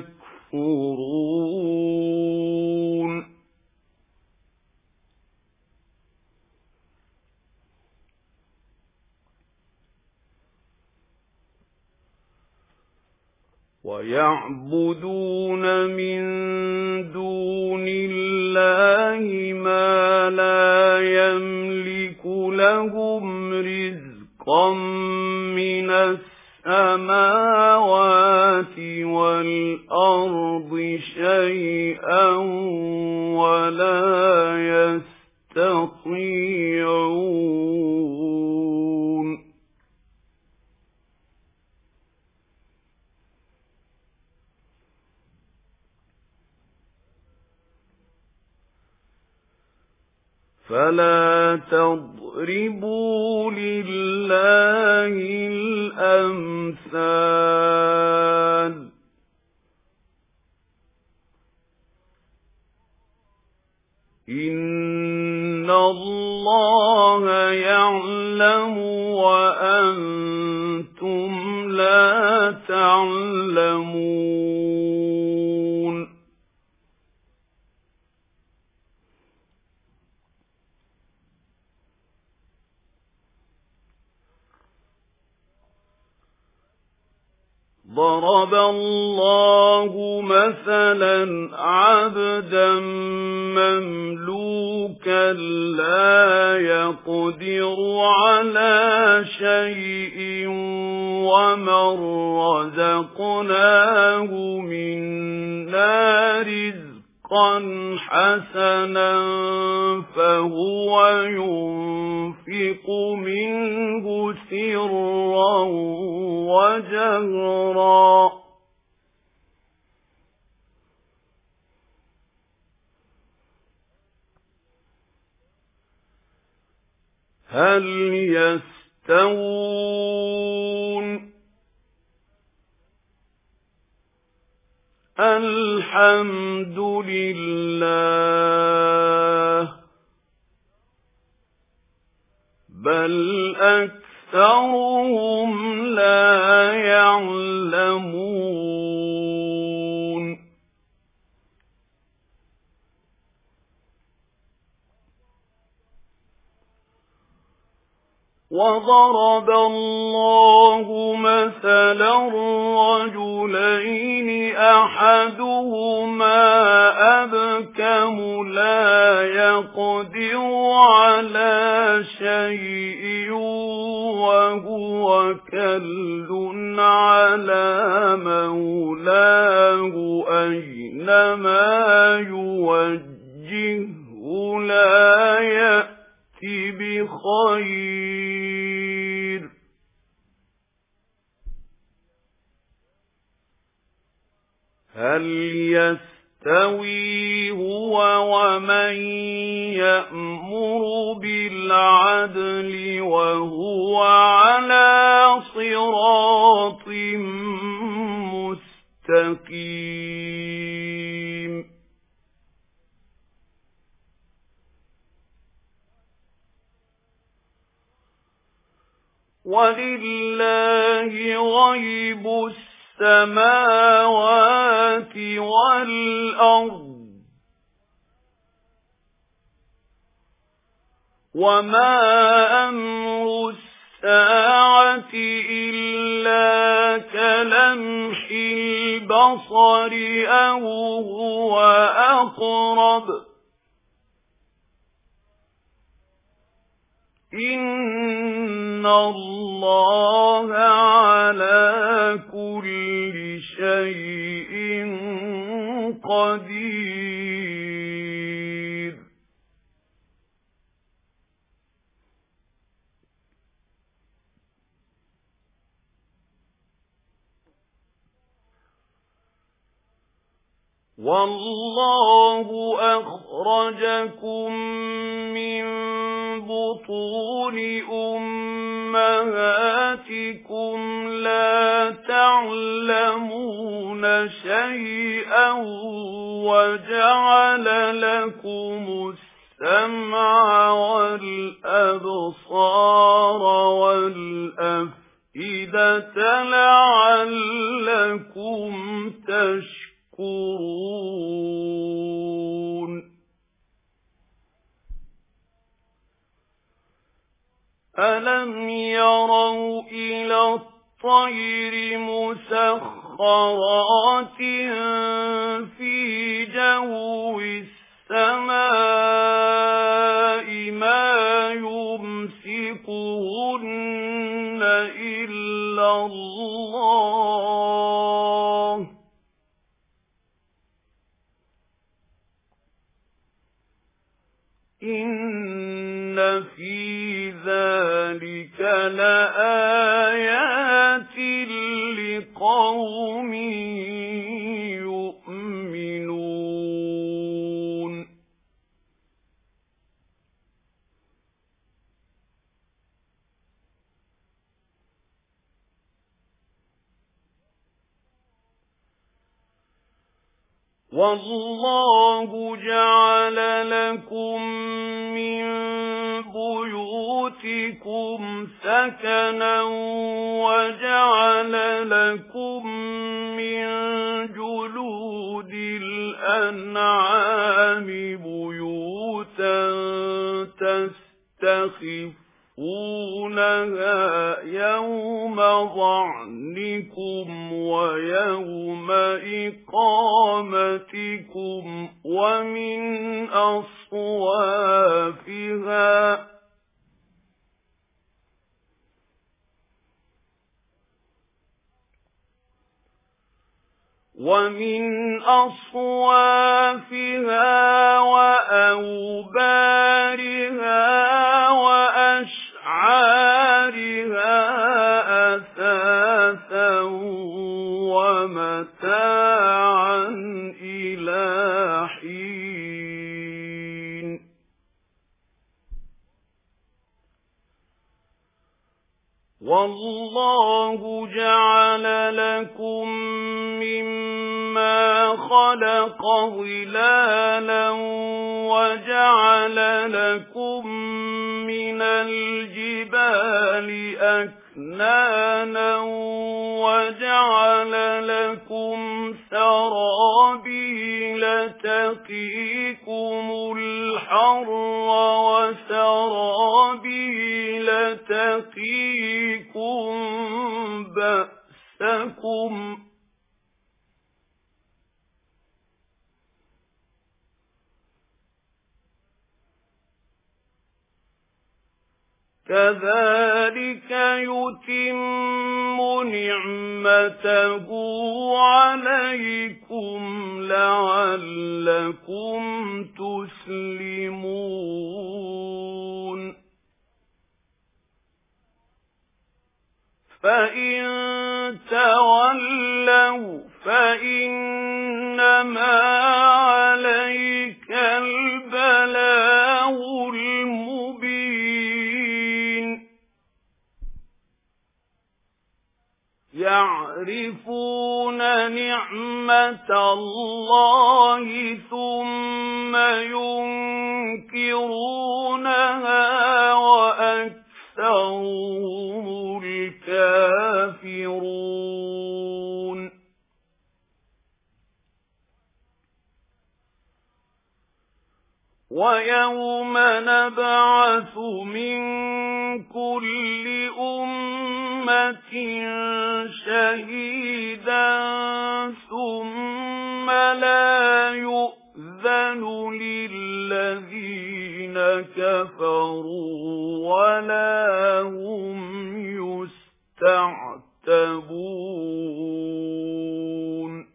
يكفرون ويعبدون من دون الله ما لا يملك لهم رزقا من السماوات والأرض شيئا ولا يستطيعون فلا تضربوا لله الأمثال إن الله يعلم وأنتم لا تعلمون ضرب الله مثلا عبدا مملوكا لا يقدر على شيء ومن رزقناه منا رزقا حسنا فهو ينفق منه سرا وجهرا هل يستوون الحمد لله بل أكثرهم لا يعلمون وضرب الله مثلا رجلين أحدهما أبكم لا يقدر على شيء وهو كل على مولاه أينما يوجهه لا يأتي بخير هل يستوي هو ومن يأمر بالعدل وهو على صراط مستقيم ولله غيب السماوات والأرض وما أمر الساعة إلا كلمح البصر أو هو أقرب إن الله على كل شيء قدير والله أخرجكم من بطون أمهاتكم لا تعلمون شيئا وجعل لكم السمع والأبصار والأفئدة لعلكم تشكرون ألم يروا إلى الطير مسخرات في جو السماء ما يمسكهن إلا الله إن في ذلك لآيات لقوم يؤمنون وَاللَّهُ جَعَلَ لَكُم مِّن بُيُوتِكُمْ سَكَنًا وَجَعَلَ لَكُم مِّن جُلُودِ الْأَنْعَامِ بُيُوتًا تَسْتَخِفُّونَهَا يَوْمَ ظَعْنِكُمْ وَيَوْمَ إِقَامَتِكُمْ وَمِنْ أَصْوَافِهَا وَمِنْ أَصْوَافِهَا وَأَوْبَارِهَا وَأَشْعَارِهَا أَثَاثًا وَمَتَاعًا إِلَى حِينٍ وَاللَّهُ جَعَلَ لَكُم مِّمَّا خَلَقَ ظِلَالًا وَجَعَلَ لَكُم مِّنَ الْجِبَالِ أَكْنَانًا وَجَعَلَ لَكُمْ سَرَابِيلَ تَقِيكُمُ الْحَرَّ وَسَرَابِيلَ تَقِيكُم بَأْسَكُمْ كَذَلِكَ يُتِمُّ نِعْمَتَهُ عَلَيْكُمْ لَعَلَّكُمْ تُسْلِمُونَ فَإِن تَوَلَّوْا فَإِنَّمَا عَلَيْكَ الْبَلَاغُ الْمُبِينُ يَعْرِفُونَ نِعْمَةَ اللَّهِ ثُمَّ يُنكِرُونَهَا وَأَكْثَرُهُمُ الْكَافِرُونَ وَيَوْمَ نَبْعَثُ مِن كُلِّ أُمَّةٍ شَهِيدًا ثُمَّ لَا يُؤْذَنُ لِلَّذِينَ كَفَرُوا وَلَا هُمْ يُسْتَعْتَبُونَ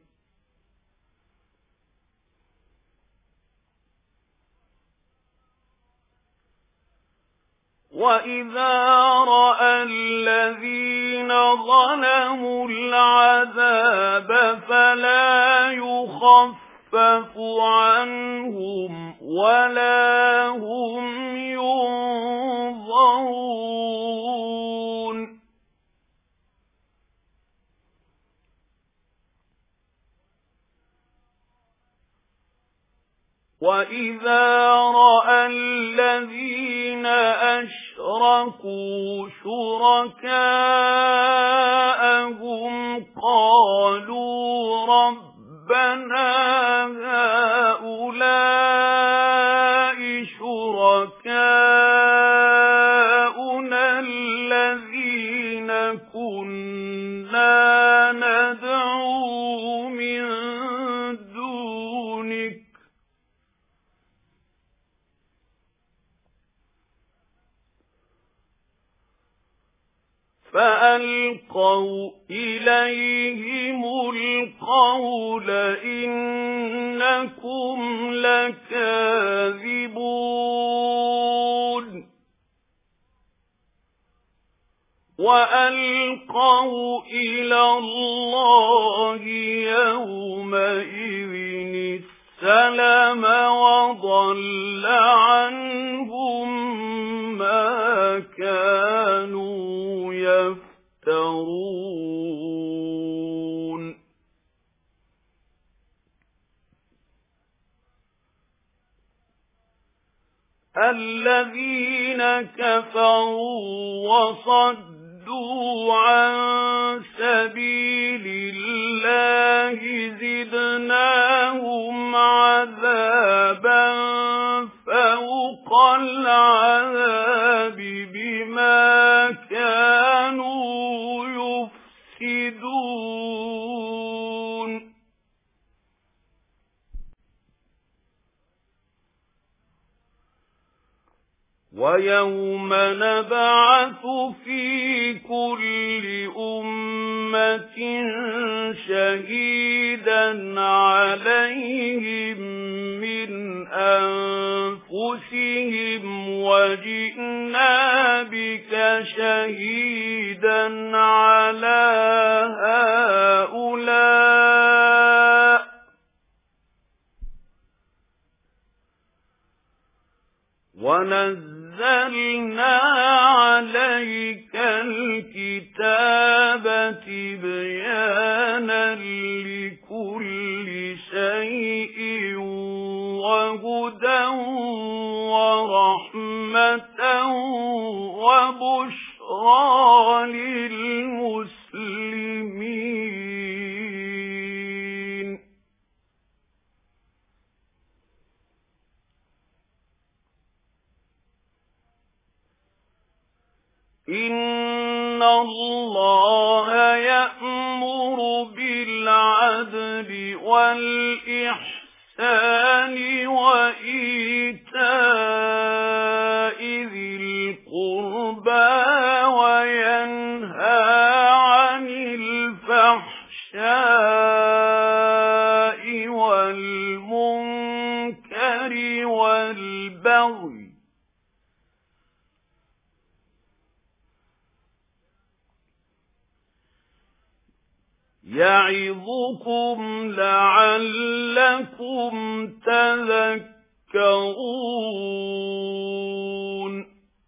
وَإِذَا رَأَى الَّذِينَ ظَلَمُوا الْعَذَابَ فَلَا يُخَفَّفُ عَنْهُمْ وَلَا هُمْ يُنظَرُونَ وَإِذَا رَأَى الَّذِينَ أَشْرَكُوا شُرَكَاءَهُمْ قَالُوا رَبَّنَا هَؤُلَاءِ شُرَكَاؤُنَا الَّذِينَ كُنَّا نَدْعُو مِن دُونِكَ فَأَلْقَوْا إِلَيْهِمُ الْقَوْلَ إِنَّكُمْ لَكَاذِبُونَ وَأَلْقَوْا إِلَى اللَّهِ يَوْمَئِذٍ السَّلَمَ وَضَلَّ عَنْهُمْ مَا كَانُوا يَفْتَرُونَ الذين كفروا وصدوا عن سبيل الله زدناهم عذابا فوق العذاب بما كانوا يفسدون وَيَوْمَ نَبْعَثُ فِي كُلِّ أُمَّةٍ شَهِيدًا عَلَيْهِمْ مِنْ أَنْفُسِهِمْ وَجِئْنَا بِكَ شَهِيدًا عَلَى هَؤُلَاءِ وَنَزَّلْنَا عَلَيْكَ الْكِتَابَ تِبْيَانًا لِكُلِّ شَيْءٍ وَهُدًى وَرَحْمَةً وَبُشْرَى لِلْمُسْلِمِينَ إِنَّ اللَّهَ يَأْمُرُ بِالْعَدْلِ وَالْإِحْسَانِ وَإِيتَاءِ ذِي الْقُرْبَى وَيَنْهَى عَنِ الْفَحْشَاءِ وَالْمُنكَرِ وَالْبَغْيِ يَعِظُكُمْ لَعَلَّكُمْ تَذَكَّرُونَ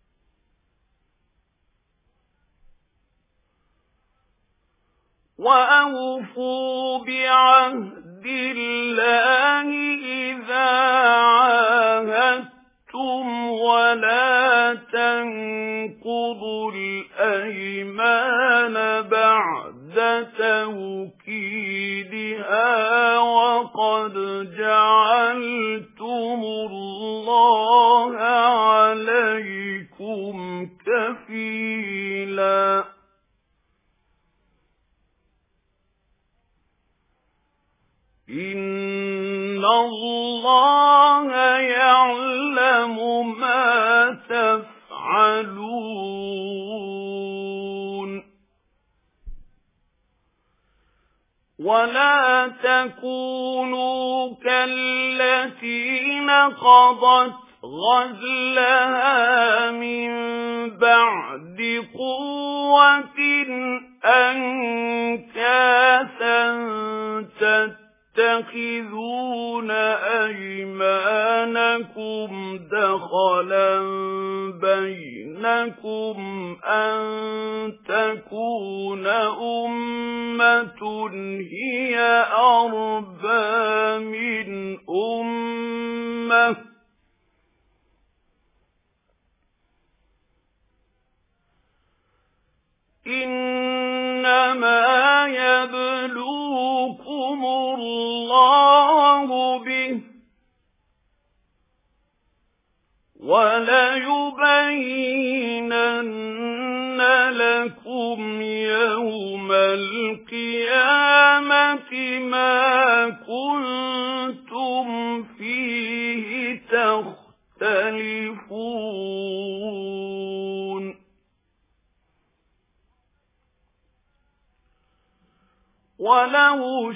وَأَوْفُوا بِعَهْدِ اللَّهِ إِذَا عَاهَدتُّمْ وَلَا تَنقُضُوا الْأَيْمَانَ بَعْدَ تَوْكِيدِهَا وَقَدْ جَعَلْتُمُ اللَّهَ عَلَيْكُمْ كَفِيلًا إِنَّ اللَّهَ يَعْلَمُ مَا تَفْعَلُونَ وَلَا تَكُونُوا كَالَّتِي نَقَضَتْ غَزْلَهَا مِنْ بَعْدِ قُوَّةٍ أَنْكَاثًا تَتَّخِذُونَ أَيْمَانَكُمْ دَخَلًا بَيْنَكُمْ أَنْ تَكُونَ أُمَّةٌ هِيَ أَرْبَى مِنْ أُمَّةٍ إِنَّمَا يَبْلُوكُمُ اللَّهُ بِهِ وَلَيُبَيِّنَنَّ لَكُمْ يَوْمَ الْقِيَامَةِ مَا كُنتُمْ فِيهِ تَخْتَلِفُونَ وَلَوْ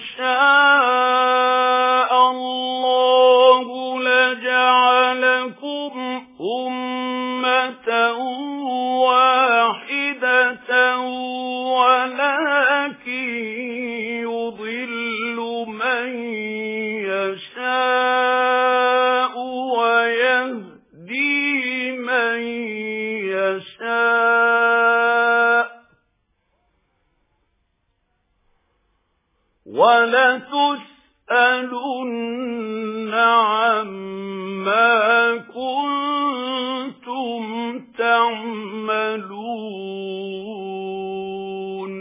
شَاءَ اللَّهُ لَجَعَلَكُمْ أُمَّةً وَاحِدَةً وَلَكِنْ يُضِلُّ مَن يَشَاءُ وَيَهْدِي مَن يَشَاءُ وَلَتُسْأَلُنَّ عَمَّا كُنتُمْ كُنتُمْ تَعْمَلُونَ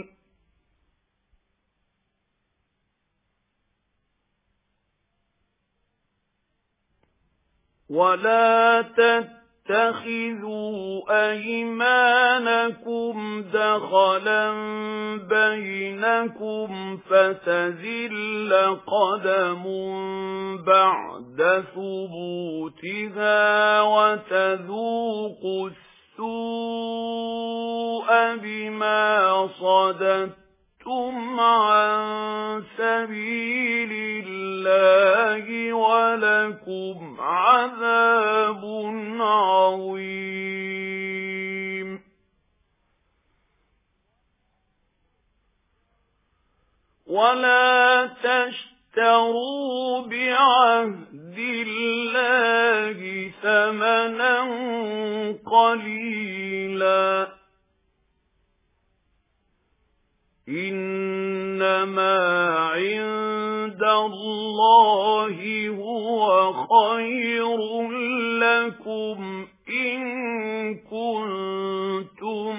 وَلَا تَتَّخِذُوا أَيْمَانَكُمْ دَخَلًا بَيْنَكُمْ فَتَزِلَّ قَدَمٌ بَعْدَ ثُبُوتِهَا وَتَذُوقُوا السُّوءَ بِمَا صَدَدتُّمْ عَن سَبِيلِ اللَّهِ وَلَكُمْ عَذَابٌ عَظِيمٌ وَلَا تَشْتَرُوا بِعَهْدِ اللَّهِ ثَمَنًا قَلِيلًا إِنَّمَا عِندَ اللَّهِ هُوَ خَيْرٌ لَّكُمْ إِن كُنتُمْ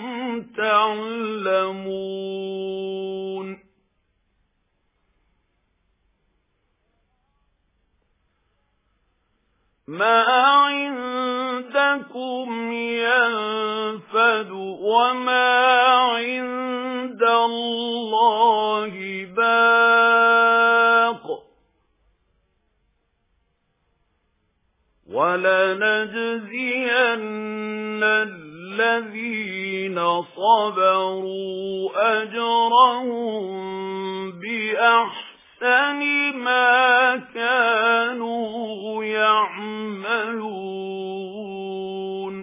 تَعْلَمُونَ مَا عِندَكُمْ يَنفَدُ وَمَا عِندَ اللَّهِ بَاقٍ وَلَنَجْزِيَنَّ الَّذِينَ صَبَرُوا أَجْرَهُم بِأَحْسَنِ مَا كَانُوا يَعْمَلُونَ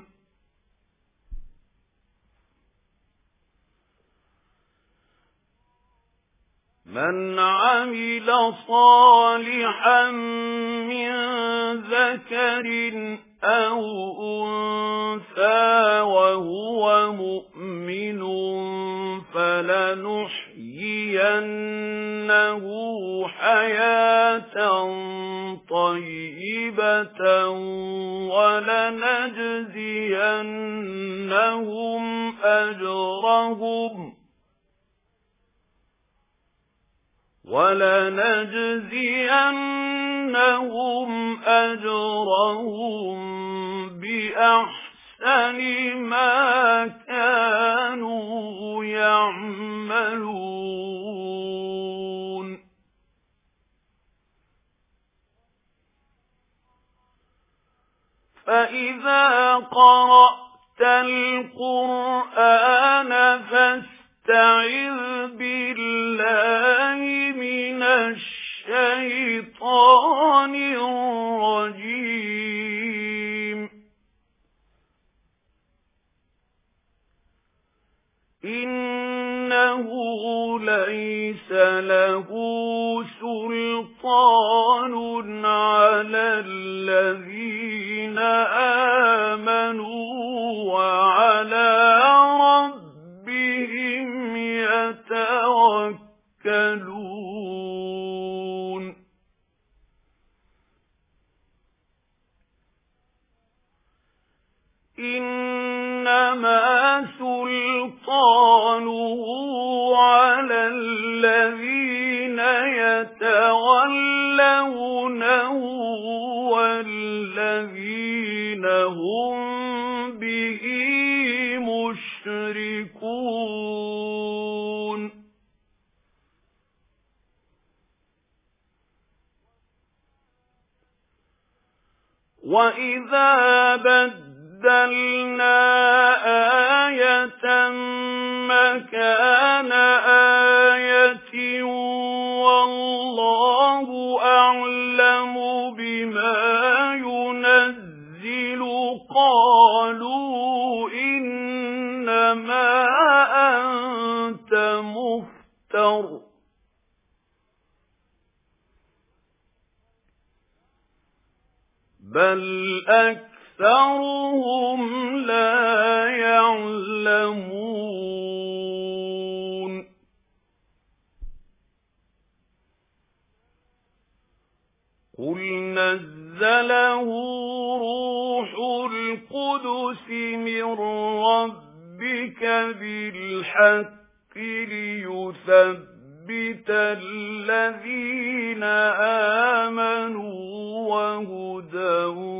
مَنْ عَمِلَ صَالِحًا مِنْ ذَكَرٍ أَوْ أُنثَى وَهُوَ مُؤْمِنٌ فَلَنُحْيِيَنَّهُ حَيَاةً طَيِّبَةً وَلَنَجْزِيَنَّهُمْ أَجْرَهُمْ وَلَنَجْزِيَنَّهُمْ أَجْرَهُم بِأَحْسَنِ مَا كَانُوا يَعْمَلُونَ فَإِذَا قَرَأْتَ الْقُرْآنَ فَاسْتَعِذْ بِاللَّهِ مِنَ الشَّيْطَانِ الرَّجِيمِ إِنَّهُ لَيْسَ لَهُ سُلْطَانٌ عَلَى الَّذِينَ آمَنُوا وَعَلَى رَبِّهِمْ يَتَوَكَّلُونَ إِنَّمَا سُلْطَانُهُ عَلَى الَّذِينَ يَتَوَلَّوْنَهُ وَالَّذِينَ هُمْ بِهِ مُشْرِكُونَ وَإِذَا بَدَّلْنَا آيَةً مَكَانَ آيَةٍ وَاللَّهُ أَعْلَمُ بِمَا يُنَزِّلُ قَالُوا إِنَّمَا أَنتَ مُفْتَرٍ بَلْ أَكْثَرُهُمْ لَا يَعْلَمُونَ قُلْ نَزَّلَهُ رُوحُ الْقُدُسِ مِنْ رَبِّكَ بِالْحَقِّ لِيُثَبِّتَ الَّذِينَ آمَنُوا وَهُدًى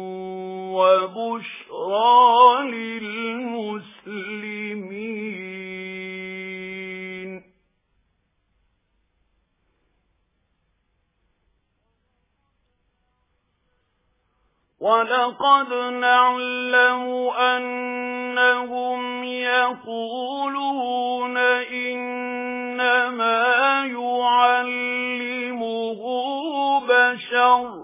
وَبُشْرَى لِلْمُسْلِمِينَ. وَلَقَدْ نَعْلَمُ أَنَّهُمْ يَقُولُونَ إِنَّمَا يُعَلِّمُهُ بَشَرٌ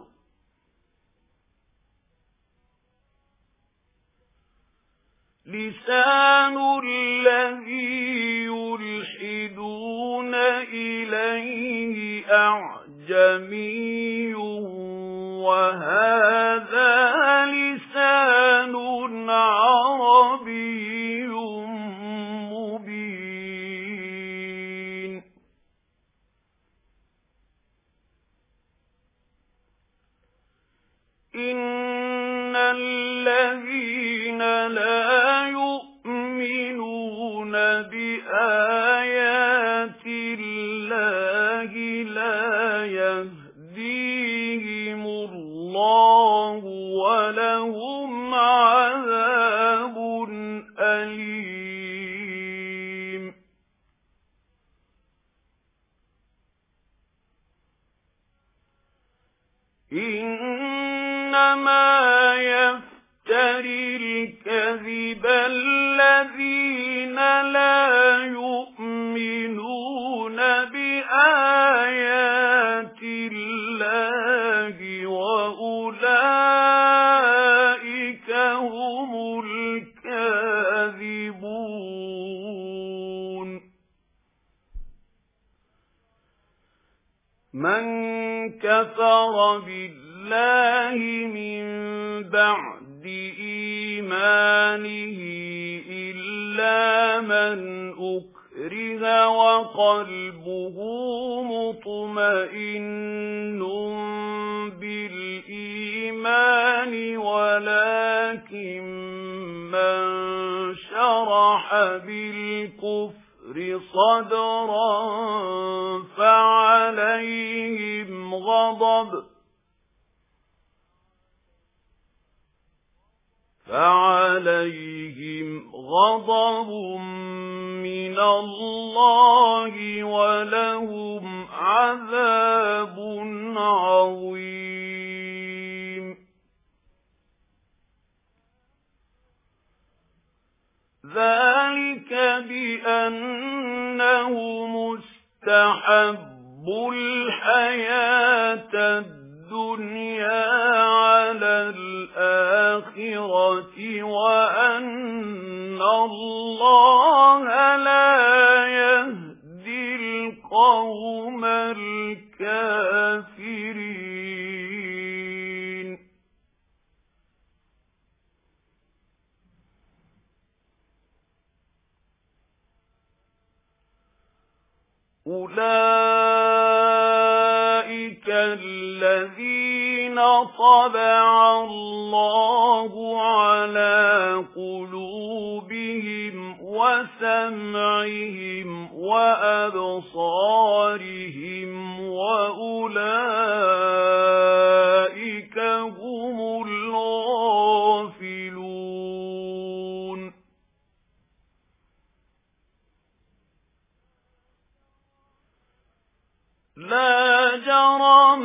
لِسَانُ الَّذِي يُلْحِدُونَ إِلَيْهِ أَعْجَمِيٌّ وَهَذَا لِسَانٌ عَرَبِيٌّ مُبِينٌ. إِنَّ الَّذِينَ لَا يُؤْمِنُونَ بِآيَاتِ اللَّهِ لَا يَهْدِيهِمُ اللَّهُ وَلَهُمْ عَذَابٌ أَلِيمٌ. إِنَّمَا يَفْتَرِي الْكَذِبَ الَّذِينَ لَا يُؤْمِنُونَ بِآيَاتِ اللَّهِ وَأُولَئِكَ هُمُ الْكَاذِبُونَ. مَنْ كَفَرَ بِاللَّهِ مِنْ بَعْدِ إِيمَانِهِ إِلَّا مَنْ أُكْرِهَ وَقَلْبُهُ مُطْمَئِنٌّ بِالْإِيمَانِ وَلَكِنْ مَنْ شَرَحَ بِالْكُفْرِ صَدْرًا فَعَلَيْهِمْ غَضَبٌ فَعَلَيْهِمْ غَضَبٌ مِنَ اللَّهِ وَلَهُمْ عَذَابٌ عَظِيمٌ. ذَلِكَ بِأَنَّهُمُ اسْتَحَبُّوا الْحَيَاةَ الدُّنْيَا عَلَى الْآخِرَةِ وَأَنَّ اللَّهَ لَا يَهْدِي الْقَوْمَ الْكَافِرِينَ. أُولَئِكَ الَّذِينَ طَبَعَ اللَّهُ عَلَى قُلُوبِهِمْ وَسَمْعِهِمْ وَأَبْصَارِهِمْ وَأُولَئِكَ هُمُ الْغَافِلُونَ. لا جرم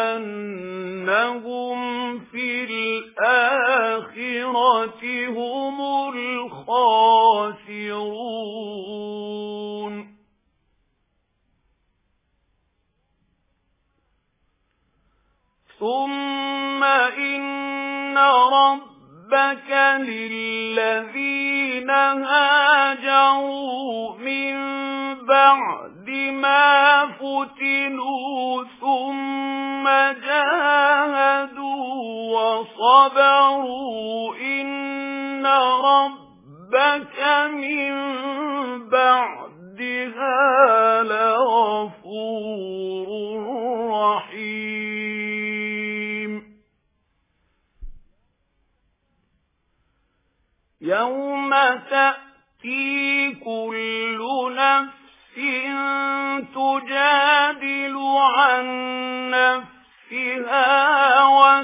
أنهم في الآخرة هم الخاسرون. ثم إن ربك للذين هاجروا من بعد ما فتنوا ثم جاهدوا وصبروا إن ربك من بعدها لغفور رحيم. يوم تأتي كل نفس تجادل عن نفسها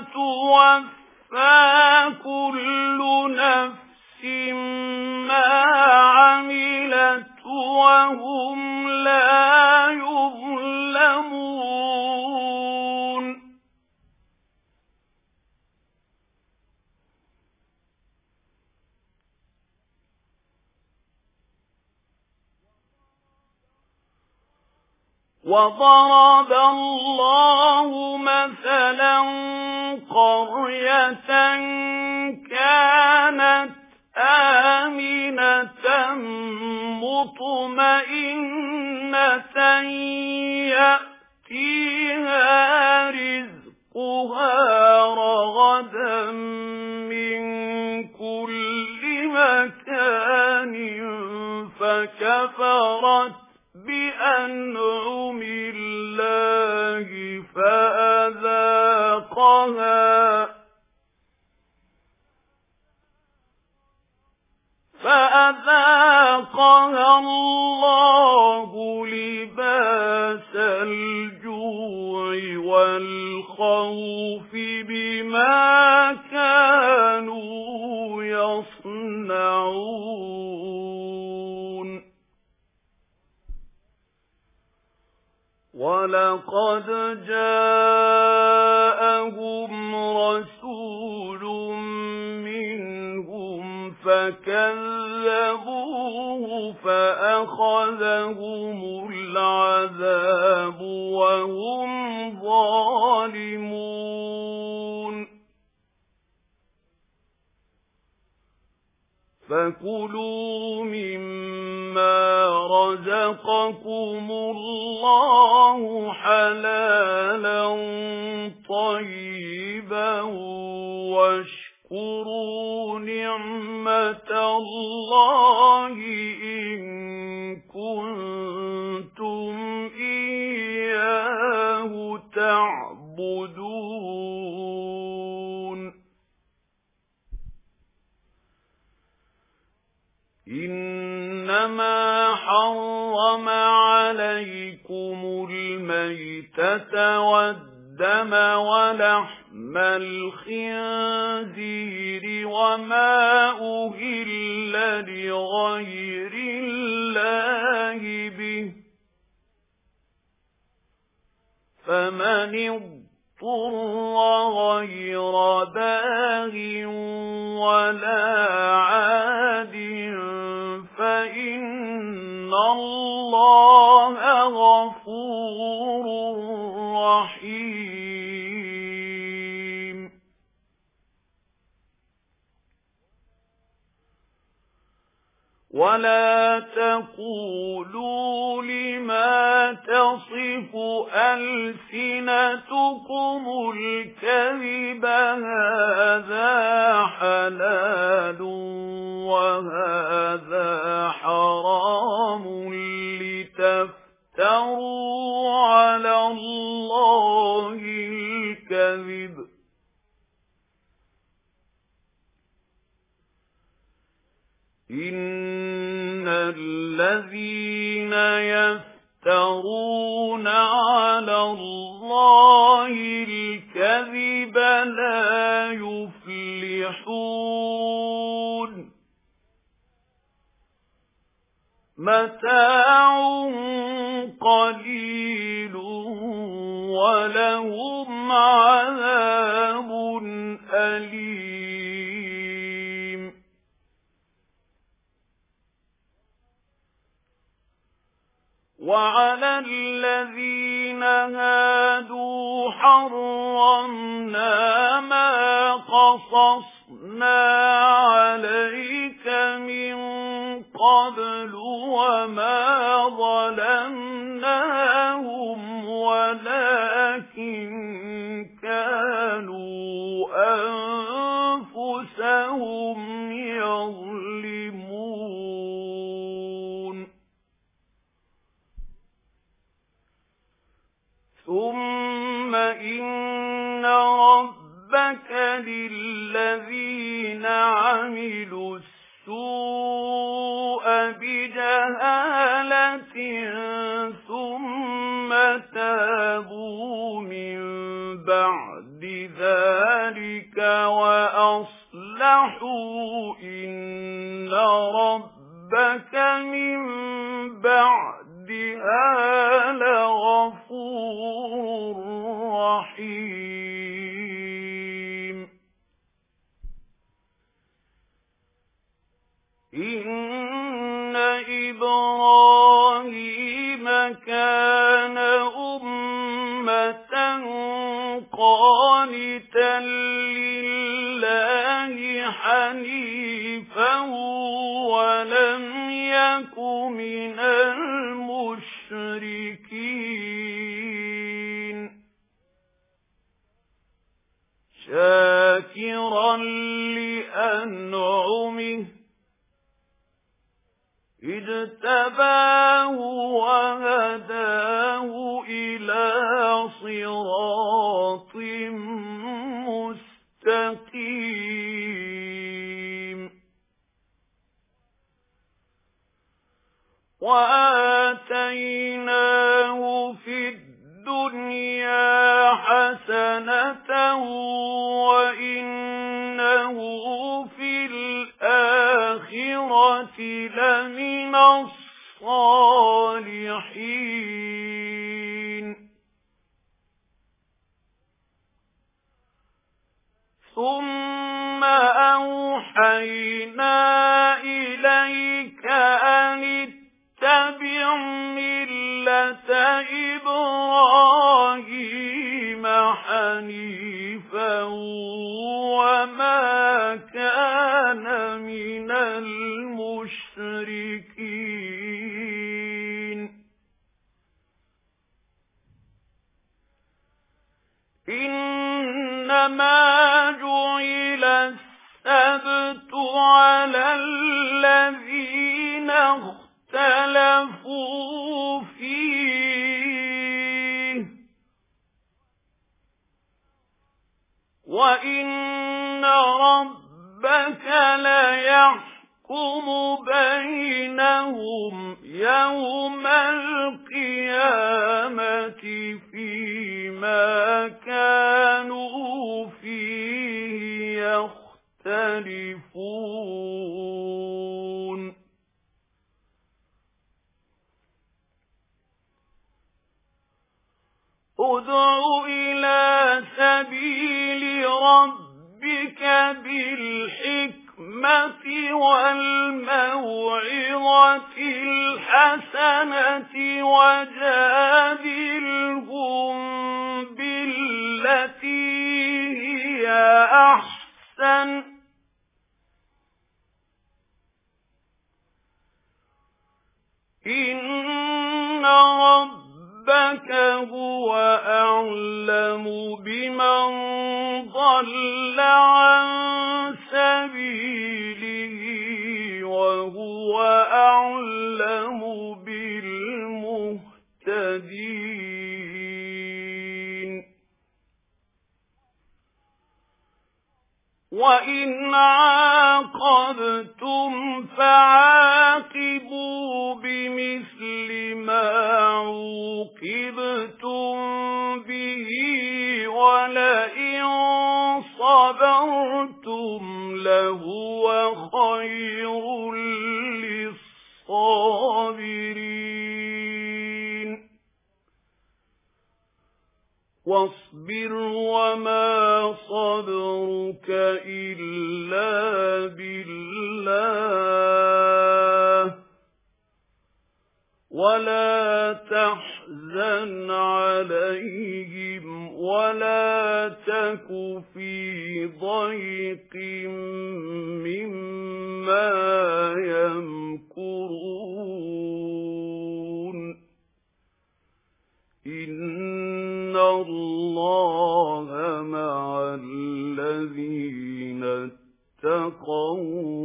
وتوفى كل نفس ما عملت وهم لا يظلمون وضرب الله مثلا قرية كانت آمنة مطمئنة يأتيها رزقها رغدا من كل مكان فكفرت بأنعم الله فأذاقها فأذاقها الله لباس الجوع والخوف بما كانوا يصنعون ولقد جاءهم رسول منهم فكذبوه فأخذهم العذاب وهم ظالمون فكلوا مما رزقكم الله حلالا طيبا واشكروا نعمة الله إن كنتم إياه تعبدون إنما حرم عليكم الميتة والدم ولحم الخنزير وما أهل لغير الله به فمن اضطر غير باغ ولا عاد فإن الله غفور رحيم ولا تقولوا لما تصف ألسنتكم الكذب هذا حلال وهذا حرام لتفتروا على الله الكذب إن الذين يفترون على الله الكذب لا يفلحون متاع قليل ولهم عذاب أليم وعلى الذين هادوا حرمنا ما قصصنا عليك من قبل وما ظلمناهم ولكن كانوا أنفسهم يظلمون ثم إن ربك للذين عملوا السوء بجهالة ثم تابوا من بعد ذلك وأصلحوا إن ربك من بعدها لغفور رحيم. إن إبراهيم كان أمة قانتا لله حنيفا ولم يك من المشركين شاكرا لأنعمه اجتباه وهداه إلى صراط مستقيم وآتيناه في الدنيا حسنة وإنه في الآخرة لمن الصالحين. ثم أوحينا إليك أن اتبع ملة إبراهيم حنيفا وما كان من المشركين. إنما جعل السبت على الذين اختلفوا فيه وإن ربك ليحكم بينهم يوم القيامة فيما كانوا فيه يختلفون. ادع إلى سبيل ربك بالحكمة والموعظة الحسنة وجادلهم بالتي هي أحسن إن ربك هو أعلم بمن ضل عن سبيله وهو أعلم بالمهتدين. وإن عاقبتم فعاقبوا بمثل ما عوقبتم به ولئن صبرتم لهو خير للصابرين. واصبر وما صبرك إلا بالله ولا تحزن عليهم ولا تك في ضيق مما يمكرون. إن الله مع الذين اتقوا